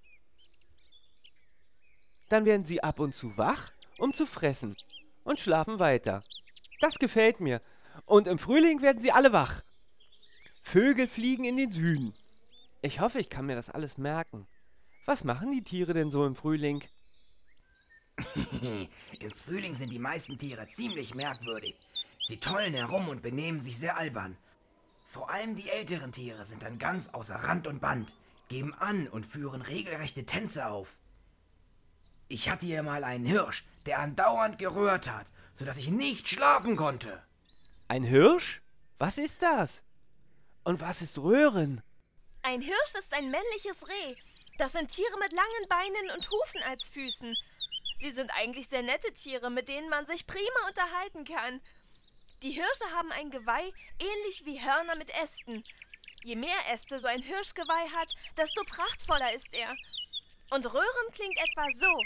Dann werden sie ab und zu wach, um zu fressen und schlafen weiter. Das gefällt mir. Und im Frühling werden sie alle wach. Vögel fliegen in den Süden. Ich hoffe, ich kann mir das alles merken. Was machen die Tiere denn so im Frühling? Im Frühling sind die meisten Tiere ziemlich merkwürdig. Sie tollen herum und benehmen sich sehr albern. Vor allem die älteren Tiere sind dann ganz außer Rand und Band, geben an und führen regelrechte Tänze auf. Ich hatte hier mal einen Hirsch, der andauernd gerührt hat, sodass ich nicht schlafen konnte. Ein Hirsch? Was ist das? Und was ist Röhren? Ein Hirsch ist ein männliches Reh. Das sind Tiere mit langen Beinen und Hufen als Füßen. Sie sind eigentlich sehr nette Tiere, mit denen man sich prima unterhalten kann. Die Hirsche haben ein Geweih, ähnlich wie Hörner mit Ästen. Je mehr Äste so ein Hirschgeweih hat, desto prachtvoller ist er. Und Röhren klingt etwa so.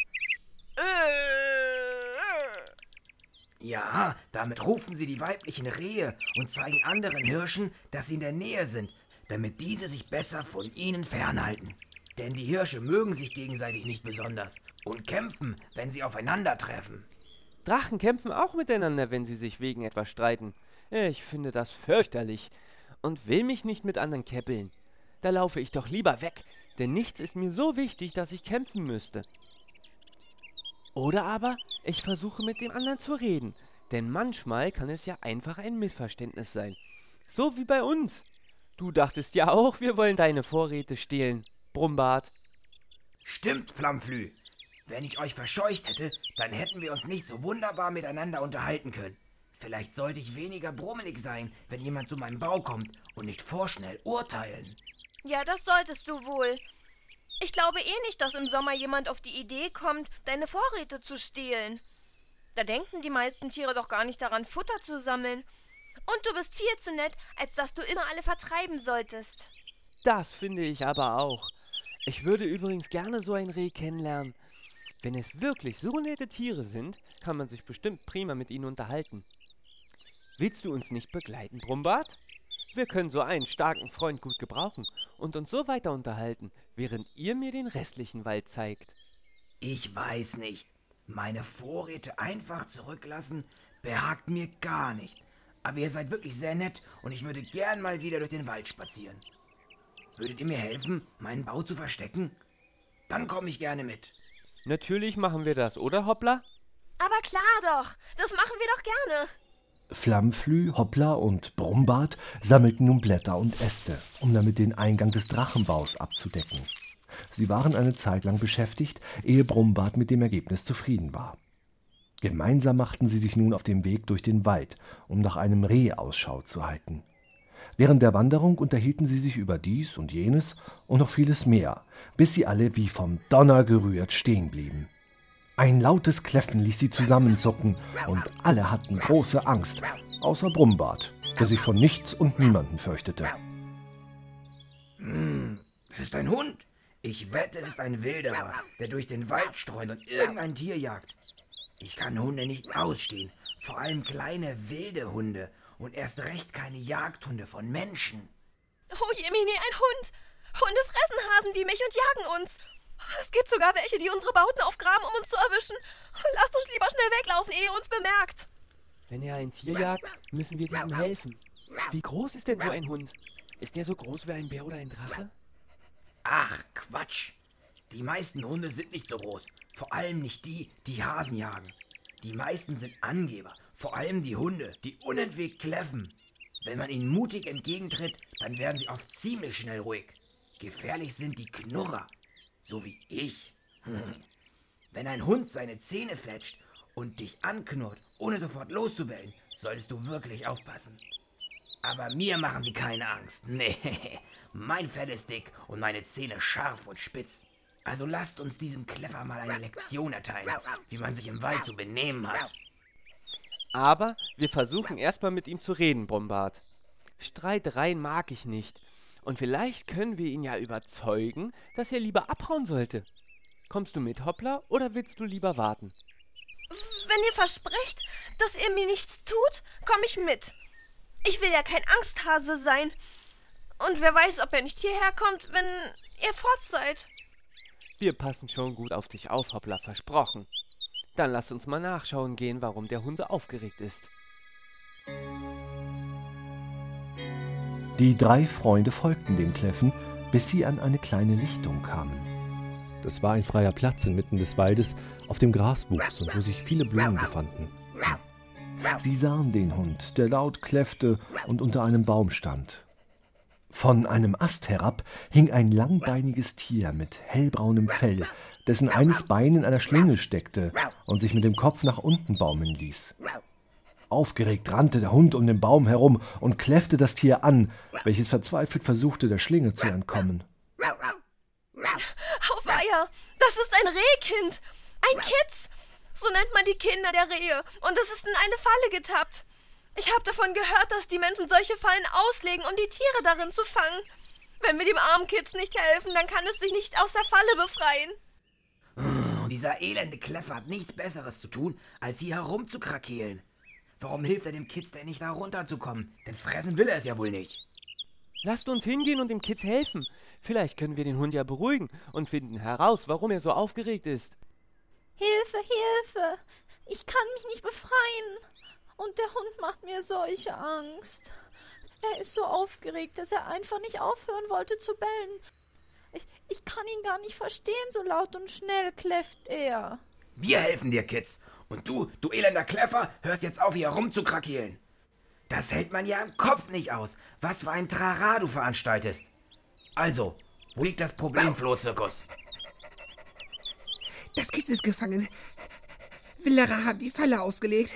Ja, damit rufen sie die weiblichen Rehe und zeigen anderen Hirschen, dass sie in der Nähe sind, damit diese sich besser von ihnen fernhalten. Denn die Hirsche mögen sich gegenseitig nicht besonders und kämpfen, wenn sie aufeinandertreffen. Drachen kämpfen auch miteinander, wenn sie sich wegen etwas streiten. Ich finde das fürchterlich und will mich nicht mit anderen käppeln. Da laufe ich doch lieber weg, denn nichts ist mir so wichtig, dass ich kämpfen müsste. Oder aber ich versuche mit dem anderen zu reden, denn manchmal kann es ja einfach ein Missverständnis sein. So wie bei uns. Du dachtest ja auch, wir wollen deine Vorräte stehlen, Brumbart. Stimmt, Flammflü. Wenn ich euch verscheucht hätte, dann hätten wir uns nicht so wunderbar miteinander unterhalten können. Vielleicht sollte ich weniger brummelig sein, wenn jemand zu meinem Bau kommt und nicht vorschnell urteilen. Ja, das solltest du wohl. Ich glaube eh nicht, dass im Sommer jemand auf die Idee kommt, deine Vorräte zu stehlen. Da denken die meisten Tiere doch gar nicht daran, Futter zu sammeln. Und du bist viel zu nett, als dass du immer alle vertreiben solltest. Das finde ich aber auch. Ich würde übrigens gerne so ein Reh kennenlernen. Wenn es wirklich so nette Tiere sind, kann man sich bestimmt prima mit ihnen unterhalten. Willst du uns nicht begleiten, Brumbart? Wir können so einen starken Freund gut gebrauchen und uns so weiter unterhalten, während ihr mir den restlichen Wald zeigt. Ich weiß nicht. Meine Vorräte einfach zurücklassen, behagt mir gar nicht. Aber ihr seid wirklich sehr nett und ich würde gern mal wieder durch den Wald spazieren. Würdet ihr mir helfen, meinen Bau zu verstecken? Dann komme ich gerne mit. Natürlich machen wir das, oder Hoppla? Aber klar doch, das machen wir doch gerne. Flammflü, Hoppla und Brumbart sammelten nun Blätter und Äste, um damit den Eingang des Drachenbaus abzudecken. Sie waren eine Zeit lang beschäftigt, ehe Brumbart mit dem Ergebnis zufrieden war. Gemeinsam machten sie sich nun auf den Weg durch den Wald, um nach einem Reh Ausschau zu halten. Während der Wanderung unterhielten sie sich über dies und jenes und noch vieles mehr, bis sie alle wie vom Donner gerührt stehen blieben. Ein lautes Kläffen ließ sie zusammenzucken und alle hatten große Angst, außer Brumbart, der sich von nichts und niemanden fürchtete. Hm, es ist ein Hund. Ich wette, es ist ein Wilderer, der durch den Wald streunt und irgendein Tier jagt. Ich kann Hunde nicht ausstehen, vor allem kleine wilde Hunde und erst recht keine Jagdhunde von Menschen. Oh Jemini, ein Hund! Hunde fressen Hasen wie mich und jagen uns. Es gibt sogar welche, die unsere Bauten aufgraben, um uns zu erwischen. Lasst uns lieber schnell weglaufen, ehe ihr uns bemerkt. Wenn er ein Tier jagt, müssen wir diesem helfen. Wie groß ist denn so ein Hund? Ist der so groß wie ein Bär oder ein Drache? Ach, Quatsch. Die meisten Hunde sind nicht so groß. Vor allem nicht die, die Hasen jagen. Die meisten sind Angeber. Vor allem die Hunde, die unentwegt kläffen. Wenn man ihnen mutig entgegentritt, dann werden sie oft ziemlich schnell ruhig. Gefährlich sind die Knurrer. So wie ich. Hm. Wenn ein Hund seine Zähne fletscht und dich anknurrt, ohne sofort loszubellen, solltest du wirklich aufpassen. Aber mir machen sie keine Angst. Nee, mein Fell ist dick und meine Zähne scharf und spitz. Also lasst uns diesem Kläffer mal eine Lektion erteilen, wie man sich im Wald zu benehmen hat. Aber wir versuchen erstmal mit ihm zu reden, Brumbart. Streitereien mag ich nicht. Und vielleicht können wir ihn ja überzeugen, dass er lieber abhauen sollte. Kommst du mit, Hoppla, oder willst du lieber warten? Wenn ihr versprecht, dass ihr mir nichts tut, komme ich mit. Ich will ja kein Angsthase sein. Und wer weiß, ob er nicht hierher kommt, wenn ihr fort seid. Wir passen schon gut auf dich auf, Hoppla, versprochen. Dann lass uns mal nachschauen gehen, warum der Hund so aufgeregt ist. Die drei Freunde folgten dem Kläffen, bis sie an eine kleine Lichtung kamen. Das war ein freier Platz inmitten des Waldes, auf dem Gras wuchs und wo sich viele Blumen befanden. Sie sahen den Hund, der laut kläffte und unter einem Baum stand. Von einem Ast herab hing ein langbeiniges Tier mit hellbraunem Fell, dessen eines Bein in einer Schlinge steckte und sich mit dem Kopf nach unten baumeln ließ. Aufgeregt rannte der Hund um den Baum herum und kläffte das Tier an, welches verzweifelt versuchte, der Schlinge zu entkommen. Auweia, das ist ein Rehkind, ein Kitz. So nennt man die Kinder der Rehe. Und es ist in eine Falle getappt. Ich habe davon gehört, dass die Menschen solche Fallen auslegen, um die Tiere darin zu fangen. Wenn wir dem armen Kitz nicht helfen, dann kann es sich nicht aus der Falle befreien. Oh, dieser elende Kläffer hat nichts Besseres zu tun, als hier herumzukrakeelen. Warum hilft er dem Kitz denn nicht, da runterzukommen? Denn fressen will er es ja wohl nicht. Lasst uns hingehen und dem Kitz helfen. Vielleicht können wir den Hund ja beruhigen und finden heraus, warum er so aufgeregt ist. Hilfe, Hilfe! Ich kann mich nicht befreien. Und der Hund macht mir solche Angst. Er ist so aufgeregt, dass er einfach nicht aufhören wollte zu bellen. Ich, ich kann ihn gar nicht verstehen, so laut und schnell kläfft er. Wir helfen dir, Kids. Und du, du elender Kläffer, hörst jetzt auf, hier rumzukrakeelen. Das hält man ja im Kopf nicht aus, was für ein Trara du veranstaltest. Also, wo liegt das Problem, Flohzirkus? Das Kind ist gefangen. Wilderer haben die Falle ausgelegt.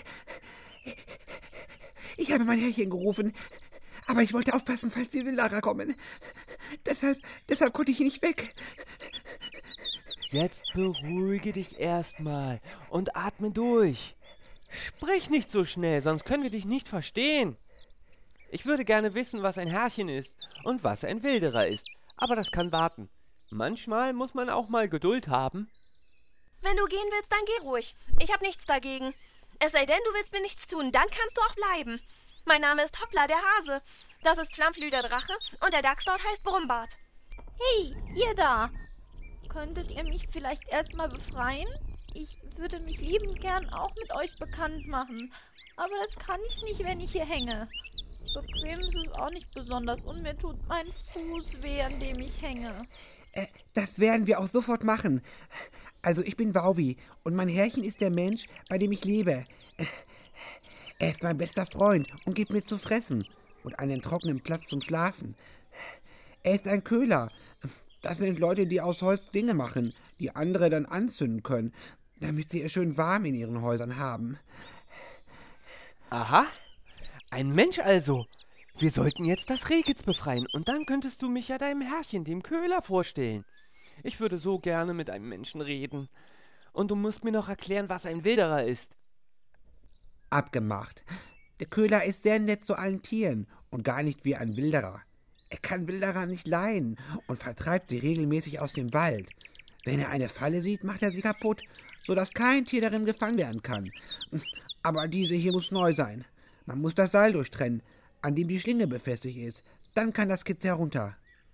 Ich habe mein Herrchen gerufen, aber ich wollte aufpassen, falls die Wilderer kommen. Deshalb, deshalb konnte ich nicht weg. Jetzt beruhige dich erstmal und atme durch. Sprich nicht so schnell, sonst können wir dich nicht verstehen. Ich würde gerne wissen, was ein Herrchen ist und was ein Wilderer ist, aber das kann warten. Manchmal muss man auch mal Geduld haben. Wenn du gehen willst, dann geh ruhig. Ich hab nichts dagegen. Es sei denn, du willst mir nichts tun, dann kannst du auch bleiben. Mein Name ist Hoppla, der Hase. Das ist Flammflü, der Drache, und der Dachs dort heißt Brumbart. Hey, ihr da! Könntet ihr mich vielleicht erstmal befreien? Ich würde mich liebend gern auch mit euch bekannt machen. Aber das kann ich nicht, wenn ich hier hänge. Bequem ist es auch nicht besonders und mir tut mein Fuß weh, an dem ich hänge. Äh, das werden wir auch sofort machen. Also ich bin Wauwi und mein Herrchen ist der Mensch, bei dem ich lebe. Er ist mein bester Freund und gibt mir zu fressen und einen trockenen Platz zum Schlafen. Er ist ein Köhler. Das sind Leute, die aus Holz Dinge machen, die andere dann anzünden können, damit sie es schön warm in ihren Häusern haben. Aha, ein Mensch also. Wir sollten jetzt das Rehkitz befreien und dann könntest du mich ja deinem Herrchen, dem Köhler, vorstellen. Ich würde so gerne mit einem Menschen reden. Und du musst mir noch erklären, was ein Wilderer ist. Abgemacht. Der Köhler ist sehr nett zu allen Tieren und gar nicht wie ein Wilderer. Er kann Wilderer nicht leiden und vertreibt sie regelmäßig aus dem Wald. Wenn er eine Falle sieht, macht er sie kaputt, sodass kein Tier darin gefangen werden kann. Aber diese hier muss neu sein. Man muss das Seil durchtrennen, an dem die Schlinge befestigt ist. Dann kann das Kitz herunter.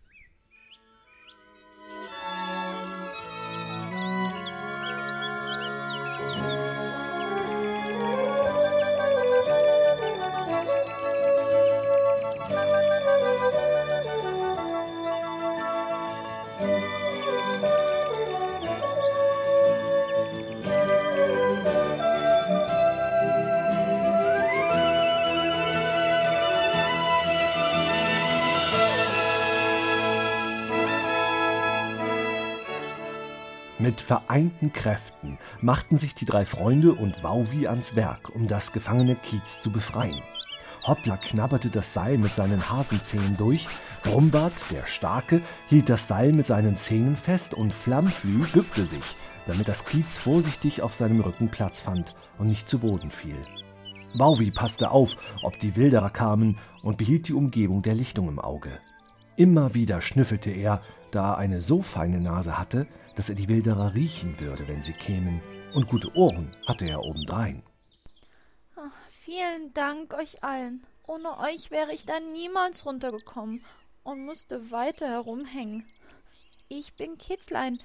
Mit vereinten Kräften machten sich die drei Freunde und Wauwi ans Werk, um das gefangene Kiez zu befreien. Hoppla knabberte das Seil mit seinen Hasenzähnen durch, Brumbart, der Starke, hielt das Seil mit seinen Zähnen fest und Flammflü bückte sich, damit das Kiez vorsichtig auf seinem Rücken Platz fand und nicht zu Boden fiel. Wauwi passte auf, ob die Wilderer kamen, und behielt die Umgebung der Lichtung im Auge. Immer wieder schnüffelte er, da er eine so feine Nase hatte, dass er die Wilderer riechen würde, wenn sie kämen, und gute Ohren hatte er obendrein. Ach, vielen Dank euch allen. Ohne euch wäre ich dann niemals runtergekommen und musste weiter herumhängen. Ich bin Kitzlein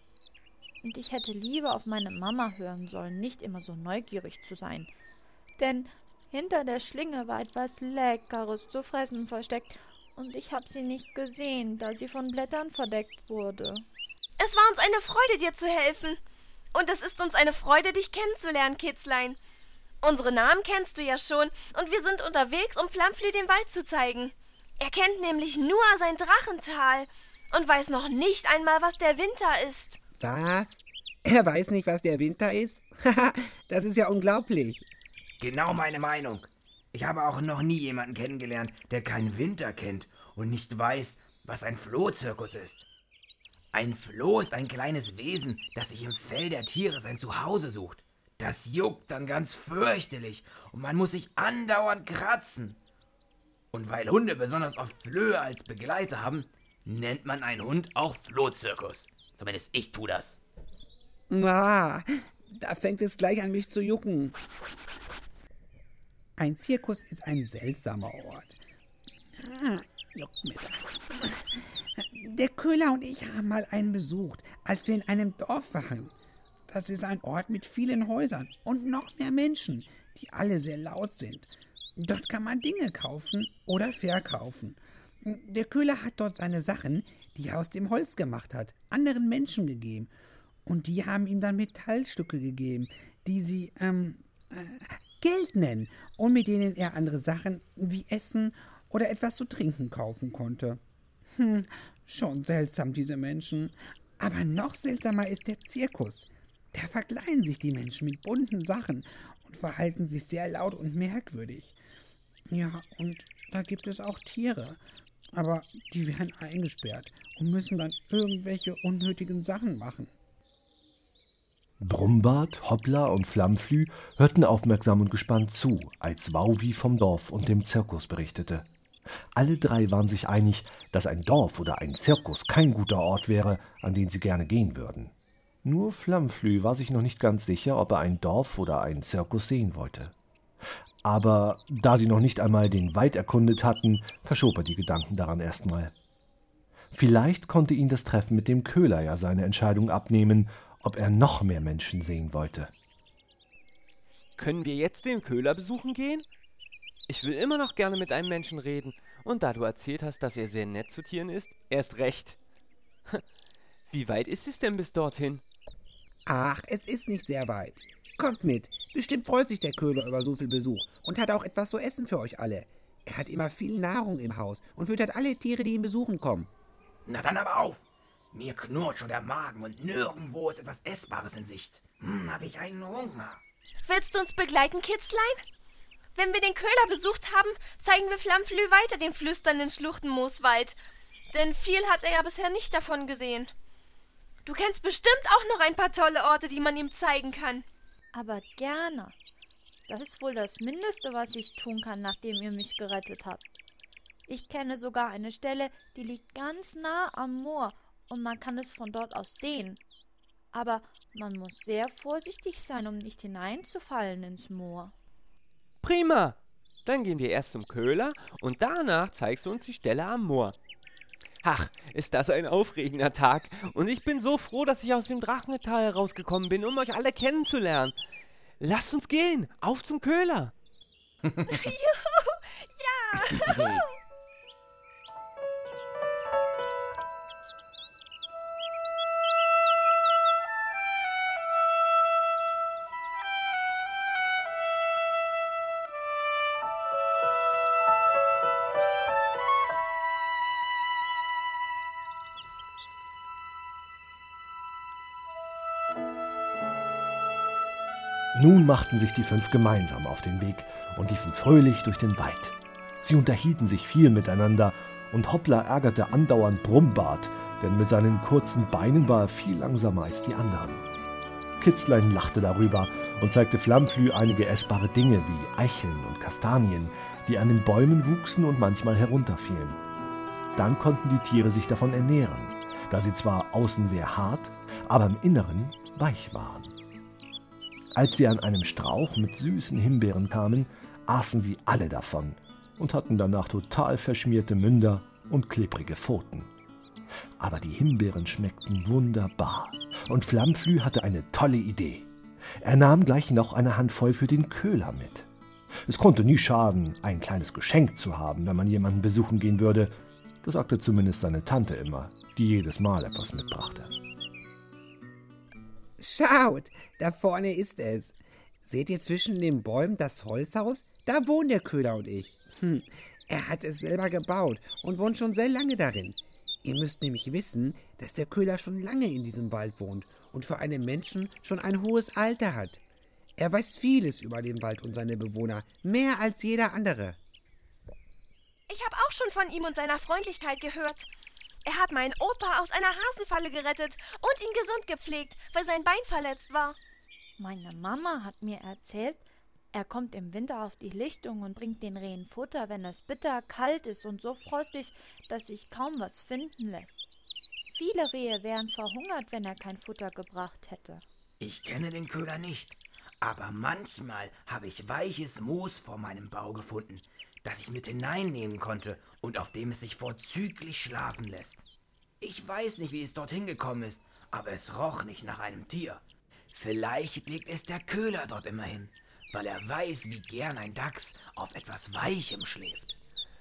und ich hätte lieber auf meine Mama hören sollen, nicht immer so neugierig zu sein. Denn hinter der Schlinge war etwas Leckeres zu fressen versteckt und ich habe sie nicht gesehen, da sie von Blättern verdeckt wurde. Es war uns eine Freude, dir zu helfen. Und es ist uns eine Freude, dich kennenzulernen, Kitzlein. Unsere Namen kennst du ja schon und wir sind unterwegs, um Flammflü den Wald zu zeigen. Er kennt nämlich nur sein Drachental und weiß noch nicht einmal, was der Winter ist. Was? Er weiß nicht, was der Winter ist? Das ist ja unglaublich. Genau meine Meinung. Ich habe auch noch nie jemanden kennengelernt, der keinen Winter kennt und nicht weiß, was ein Flohzirkus ist. Ein Floh ist ein kleines Wesen, das sich im Fell der Tiere sein Zuhause sucht. Das juckt dann ganz fürchterlich und man muss sich andauernd kratzen. Und weil Hunde besonders oft Flöhe als Begleiter haben, nennt man einen Hund auch Flohzirkus. Zumindest ich tu das. Na, da fängt es gleich an, mich zu jucken. Ein Zirkus ist ein seltsamer Ort. Ah, juckt mir das. Der Köhler und ich haben mal einen besucht, als wir in einem Dorf waren. Das ist ein Ort mit vielen Häusern und noch mehr Menschen, die alle sehr laut sind. Dort kann man Dinge kaufen oder verkaufen. Der Köhler hat dort seine Sachen, die er aus dem Holz gemacht hat, anderen Menschen gegeben. Und die haben ihm dann Metallstücke gegeben, die sie ähm, äh, Geld nennen und mit denen er andere Sachen wie Essen oder etwas zu trinken kaufen konnte. Hm, schon seltsam, diese Menschen. Aber noch seltsamer ist der Zirkus. Da verkleiden sich die Menschen mit bunten Sachen und verhalten sich sehr laut und merkwürdig. Ja, und da gibt es auch Tiere. Aber die werden eingesperrt und müssen dann irgendwelche unnötigen Sachen machen. Brumbart, Hoppla und Flammflü hörten aufmerksam und gespannt zu, als Wauwi vom Dorf und dem Zirkus berichtete. Alle drei waren sich einig, dass ein Dorf oder ein Zirkus kein guter Ort wäre, an den sie gerne gehen würden. Nur Flammflü war sich noch nicht ganz sicher, ob er ein Dorf oder einen Zirkus sehen wollte. Aber da sie noch nicht einmal den Wald erkundet hatten, verschob er die Gedanken daran erstmal. Vielleicht konnte ihn das Treffen mit dem Köhler ja seine Entscheidung abnehmen, ob er noch mehr Menschen sehen wollte. Können wir jetzt den Köhler besuchen gehen? Ich will immer noch gerne mit einem Menschen reden. Und da du erzählt hast, dass er sehr nett zu Tieren ist, erst recht. Wie weit ist es denn bis dorthin? Ach, es ist nicht sehr weit. Kommt mit. Bestimmt freut sich der Köhler über so viel Besuch und hat auch etwas zu essen für euch alle. Er hat immer viel Nahrung im Haus und füttert alle Tiere, die ihn besuchen kommen. Na dann aber auf! Mir knurrt schon der Magen und nirgendwo ist etwas Essbares in Sicht. Hm, hab ich einen Hunger. Willst du uns begleiten, Kitzlein? Wenn wir den Köhler besucht haben, zeigen wir Flammflü weiter den flüsternden Schluchtenmooswald. Denn viel hat er ja bisher nicht davon gesehen. Du kennst bestimmt auch noch ein paar tolle Orte, die man ihm zeigen kann. Aber gerne. Das ist wohl das Mindeste, was ich tun kann, nachdem ihr mich gerettet habt. Ich kenne sogar eine Stelle, die liegt ganz nah am Moor und man kann es von dort aus sehen. Aber man muss sehr vorsichtig sein, um nicht hineinzufallen ins Moor. Prima! Dann gehen wir erst zum Köhler und danach zeigst du uns die Stelle am Moor. Ach, ist das ein aufregender Tag. Und ich bin so froh, dass ich aus dem Drachental herausgekommen bin, um euch alle kennenzulernen. Lasst uns gehen, auf zum Köhler. Juhu, ja! Nun machten sich die fünf gemeinsam auf den Weg und liefen fröhlich durch den Wald. Sie unterhielten sich viel miteinander und Hoppla ärgerte andauernd Brumbart, denn mit seinen kurzen Beinen war er viel langsamer als die anderen. Kitzlein lachte darüber und zeigte Flammflü einige essbare Dinge wie Eicheln und Kastanien, die an den Bäumen wuchsen und manchmal herunterfielen. Dann konnten die Tiere sich davon ernähren, da sie zwar außen sehr hart, aber im Inneren weich waren. Als sie an einem Strauch mit süßen Himbeeren kamen, aßen sie alle davon und hatten danach total verschmierte Münder und klebrige Pfoten. Aber die Himbeeren schmeckten wunderbar und Flammflü hatte eine tolle Idee. Er nahm gleich noch eine Handvoll für den Köhler mit. Es konnte nie schaden, ein kleines Geschenk zu haben, wenn man jemanden besuchen gehen würde. Das sagte zumindest seine Tante immer, die jedes Mal etwas mitbrachte. Schaut, da vorne ist es. Seht ihr zwischen den Bäumen das Holzhaus? Da wohnen der Köhler und ich. Hm, er hat es selber gebaut und wohnt schon sehr lange darin. Ihr müsst nämlich wissen, dass der Köhler schon lange in diesem Wald wohnt und für einen Menschen schon ein hohes Alter hat. Er weiß vieles über den Wald und seine Bewohner, mehr als jeder andere. Ich habe auch schon von ihm und seiner Freundlichkeit gehört. Er hat meinen Opa aus einer Hasenfalle gerettet und ihn gesund gepflegt, weil sein Bein verletzt war. Meine Mama hat mir erzählt, er kommt im Winter auf die Lichtung und bringt den Rehen Futter, wenn es bitter kalt ist und so frostig, dass sich kaum was finden lässt. Viele Rehe wären verhungert, wenn er kein Futter gebracht hätte. Ich kenne den Köhler nicht, aber manchmal habe ich weiches Moos vor meinem Bau gefunden, das ich mit hineinnehmen konnte und auf dem es sich vorzüglich schlafen lässt. Ich weiß nicht, wie es dorthin gekommen ist, aber es roch nicht nach einem Tier. Vielleicht legt es der Köhler dort immerhin, weil er weiß, wie gern ein Dachs auf etwas Weichem schläft.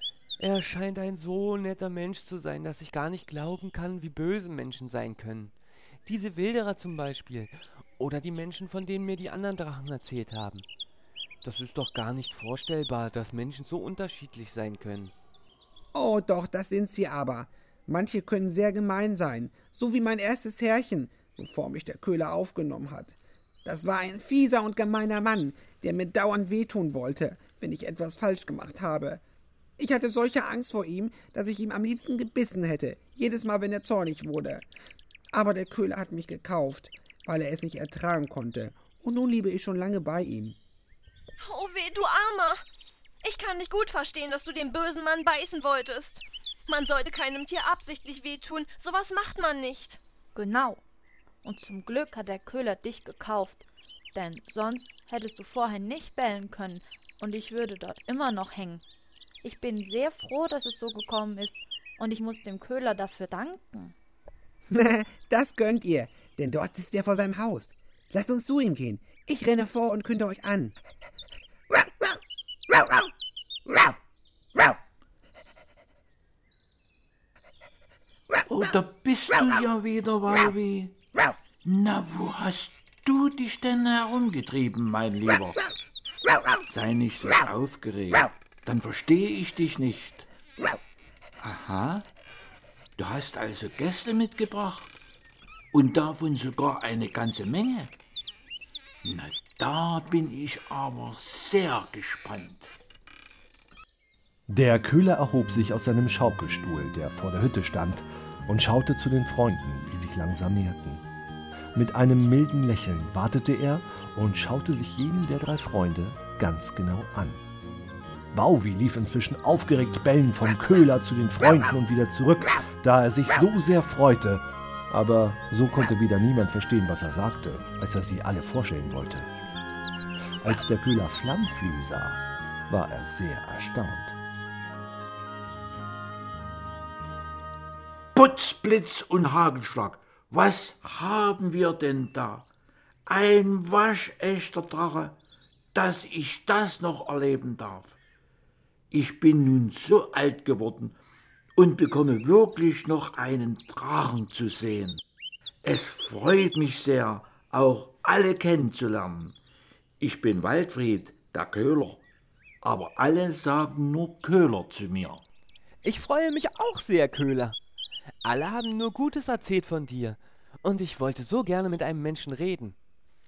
Er scheint ein so netter Mensch zu sein, dass ich gar nicht glauben kann, wie böse Menschen sein können. Diese Wilderer zum Beispiel. Oder die Menschen, von denen mir die anderen Drachen erzählt haben. Das ist doch gar nicht vorstellbar, dass Menschen so unterschiedlich sein können. Oh doch, das sind sie aber. Manche können sehr gemein sein, so wie mein erstes Herrchen, bevor mich der Köhler aufgenommen hat. Das war ein fieser und gemeiner Mann, der mir dauernd wehtun wollte, wenn ich etwas falsch gemacht habe. Ich hatte solche Angst vor ihm, dass ich ihm am liebsten gebissen hätte, jedes Mal, wenn er zornig wurde. Aber der Köhler hat mich gekauft, weil er es nicht ertragen konnte, und nun lebe ich schon lange bei ihm. Oh weh, du Armer! Ich kann nicht gut verstehen, dass du den bösen Mann beißen wolltest. Man sollte keinem Tier absichtlich wehtun, sowas macht man nicht. Genau. Und zum Glück hat der Köhler dich gekauft, denn sonst hättest du vorher nicht bellen können und ich würde dort immer noch hängen. Ich bin sehr froh, dass es so gekommen ist und ich muss dem Köhler dafür danken. Das könnt ihr, denn dort sitzt er vor seinem Haus. Lasst uns zu ihm gehen. Ich renne vor und künde euch an. Oh, da bist du ja wieder, Walvi. Na, wo hast du dich denn herumgetrieben, mein Lieber? Sei nicht so aufgeregt, dann verstehe ich dich nicht. Aha, du hast also Gäste mitgebracht und davon sogar eine ganze Menge. Na, da bin ich aber sehr gespannt. Der Köhler erhob sich aus seinem Schaukelstuhl, der vor der Hütte stand, und schaute zu den Freunden, die sich langsam näherten. Mit einem milden Lächeln wartete er und schaute sich jeden der drei Freunde ganz genau an. Wauwi lief inzwischen aufgeregt bellend vom Köhler zu den Freunden und wieder zurück, da er sich so sehr freute, aber so konnte wieder niemand verstehen, was er sagte, als er sie alle vorstellen wollte. Als der Köhler Flammflüh sah, war er sehr erstaunt. Putz, Blitz und Hagelschlag, was haben wir denn da? Ein waschechter Drache, dass ich das noch erleben darf. Ich bin nun so alt geworden und bekomme wirklich noch einen Drachen zu sehen. Es freut mich sehr, auch alle kennenzulernen. Ich bin Waldfried, der Köhler, aber alle sagen nur Köhler zu mir. Ich freue mich auch sehr, Köhler. Alle haben nur Gutes erzählt von dir und ich wollte so gerne mit einem Menschen reden.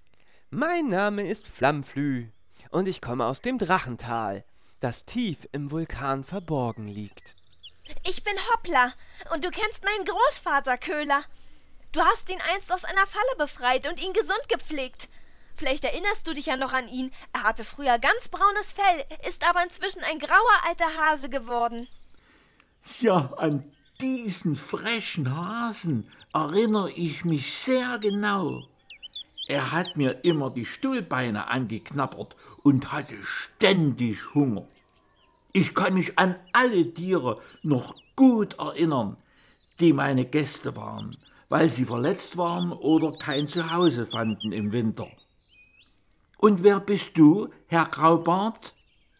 Mein Name ist Flammflüh und ich komme aus dem Drachental, das tief im Vulkan verborgen liegt. Ich bin Hoppla und du kennst meinen Großvater, Köhler. Du hast ihn einst aus einer Falle befreit und ihn gesund gepflegt. Vielleicht erinnerst du dich ja noch an ihn. Er hatte früher ganz braunes Fell, ist aber inzwischen ein grauer alter Hase geworden. Ja, an diesen frechen Hasen erinnere ich mich sehr genau. Er hat mir immer die Stuhlbeine angeknabbert und hatte ständig Hunger. Ich kann mich an alle Tiere noch gut erinnern, die meine Gäste waren, weil sie verletzt waren oder kein Zuhause fanden im Winter. Und wer bist du, Herr Graubart?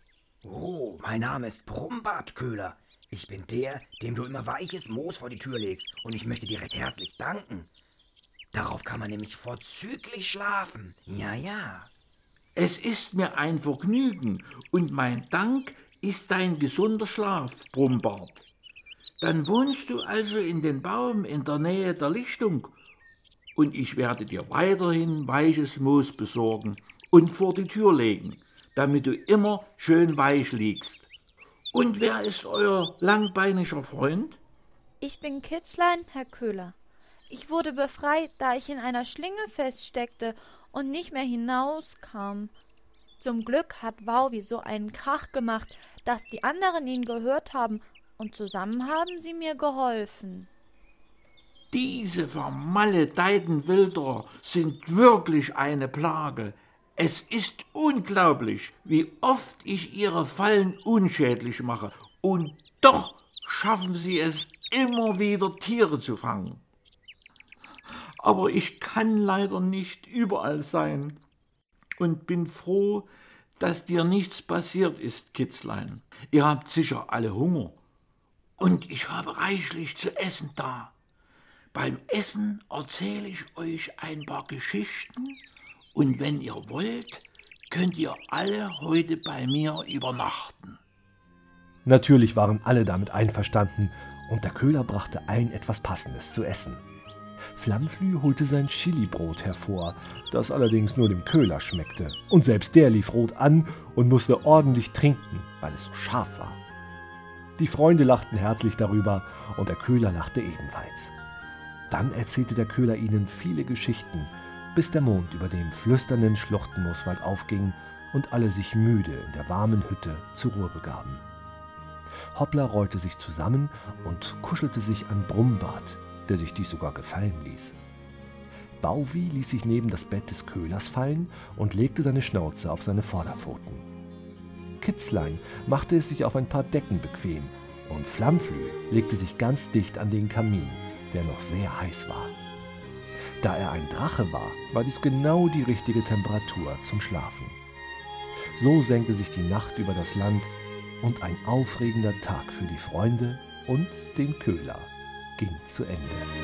Oh, mein Name ist Brummbart-Köhler. Ich bin der, dem du immer weiches Moos vor die Tür legst, und ich möchte dir recht herzlich danken. Darauf kann man nämlich vorzüglich schlafen. Ja, ja. Es ist mir ein Vergnügen, und mein Dank ist dein gesunder Schlaf, Brummbart. Dann wohnst du also in den Baum in der Nähe der Lichtung, und ich werde dir weiterhin weiches Moos besorgen und vor die Tür legen, damit du immer schön weich liegst. Und wer ist euer langbeiniger Freund? Ich bin Kitzlein, Herr Köhler. Ich wurde befreit, da ich in einer Schlinge feststeckte und nicht mehr hinauskam. Zum Glück hat Wauwi so einen Krach gemacht, dass die anderen ihn gehört haben, und zusammen haben sie mir geholfen. Diese vermaledeiten Wilderer sind wirklich eine Plage. Es ist unglaublich, wie oft ich ihre Fallen unschädlich mache, und doch schaffen sie es immer wieder, Tiere zu fangen. Aber ich kann leider nicht überall sein und bin froh, dass dir nichts passiert ist, Kitzlein. Ihr habt sicher alle Hunger Und ich habe reichlich zu essen da. Beim Essen erzähle ich euch ein paar Geschichten und wenn ihr wollt, könnt ihr alle heute bei mir übernachten. Natürlich waren alle damit einverstanden und der Köhler brachte allen etwas Passendes zu essen. Flammflü holte sein Chilibrot hervor, das allerdings nur dem Köhler schmeckte. Und selbst der lief rot an und musste ordentlich trinken, weil es so scharf war. Die Freunde lachten herzlich darüber und der Köhler lachte ebenfalls. Dann erzählte der Köhler ihnen viele Geschichten, bis der Mond über dem flüsternden Schluchtenmooswald aufging und alle sich müde in der warmen Hütte zur Ruhe begaben. Hoppla rollte sich zusammen und kuschelte sich an Brummbart, der sich dies sogar gefallen ließ. Bauwi ließ sich neben das Bett des Köhlers fallen und legte seine Schnauze auf seine Vorderpfoten. Kitzlein machte es sich auf ein paar Decken bequem und Flammflü legte sich ganz dicht an den Kamin, der noch sehr heiß war. Da er ein Drache war, war dies genau die richtige Temperatur zum Schlafen. So senkte sich die Nacht über das Land und ein aufregender Tag für die Freunde und den Köhler ging zu Ende.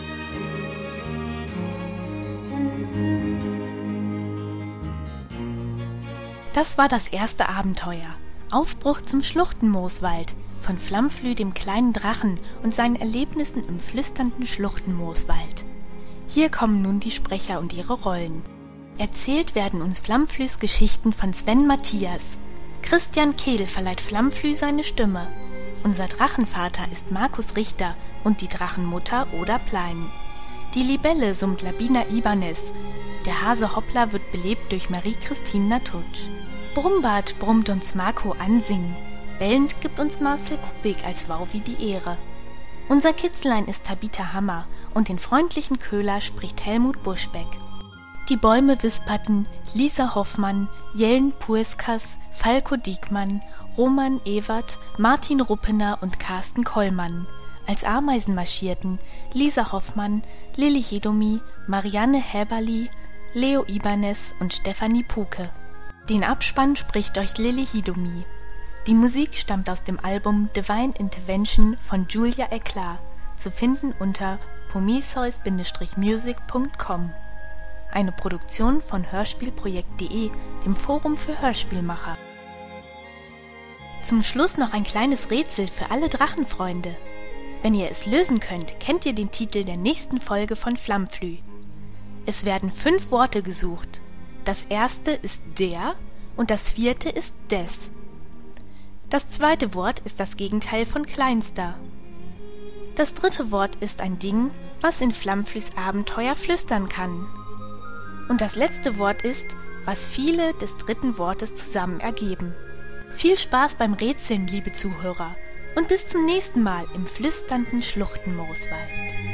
Das war das erste Abenteuer. Aufbruch zum Schluchtenmooswald von Flammflü, dem kleinen Drachen, und seinen Erlebnissen im flüsternden Schluchtenmooswald. Hier kommen nun die Sprecher und ihre Rollen. Erzählt werden uns Flammflüs Geschichten von Sven Matthias. Christian Kehl verleiht Flammflü seine Stimme. Unser Drachenvater ist Markus Richter und die Drachenmutter Oda Plein. Die Libelle summt Labina Ibanez. Der Hase Hoppla wird belebt durch Marie-Christine Natutsch. Brummbart brummt uns Marco Ansing. Bellend gibt uns Marcel Kubik als Wauwi die Ehre. Unser Kitzlein ist Tabitha Hammer und den freundlichen Köhler spricht Helmut Buschbeck. Die Bäume wisperten Lisa Hoffmann, Jellen Pueskas, Falko Diekmann, Roman Ewert, Martin Ruppener und Carsten Kollmann. Als Ameisen marschierten Lisa Hoffmann, Lilly Hedomi, Marianne Häberli, Leo Ibanez und Stefanie Puke. Den Abspann spricht euch Lilly Hedomi. Die Musik stammt aus dem Album Divine Intervention von Julia Eclar, zu finden unter prometheus Bindestrich music Punkt com. Eine Produktion von hörspielprojekt Punkt de, dem Forum für Hörspielmacher. Zum Schluss noch ein kleines Rätsel für alle Drachenfreunde. Wenn ihr es lösen könnt, kennt ihr den Titel der nächsten Folge von Flammflü. Es werden fünf Worte gesucht. Das erste ist der und das vierte ist des. Das zweite Wort ist das Gegenteil von kleinster. Das dritte Wort ist ein Ding, was in Flammflüs Abenteuer flüstern kann. Und das letzte Wort ist, was viele des dritten Wortes zusammen ergeben. Viel Spaß beim Rätseln, liebe Zuhörer, und bis zum nächsten Mal im flüsternden Schluchtenmooswald.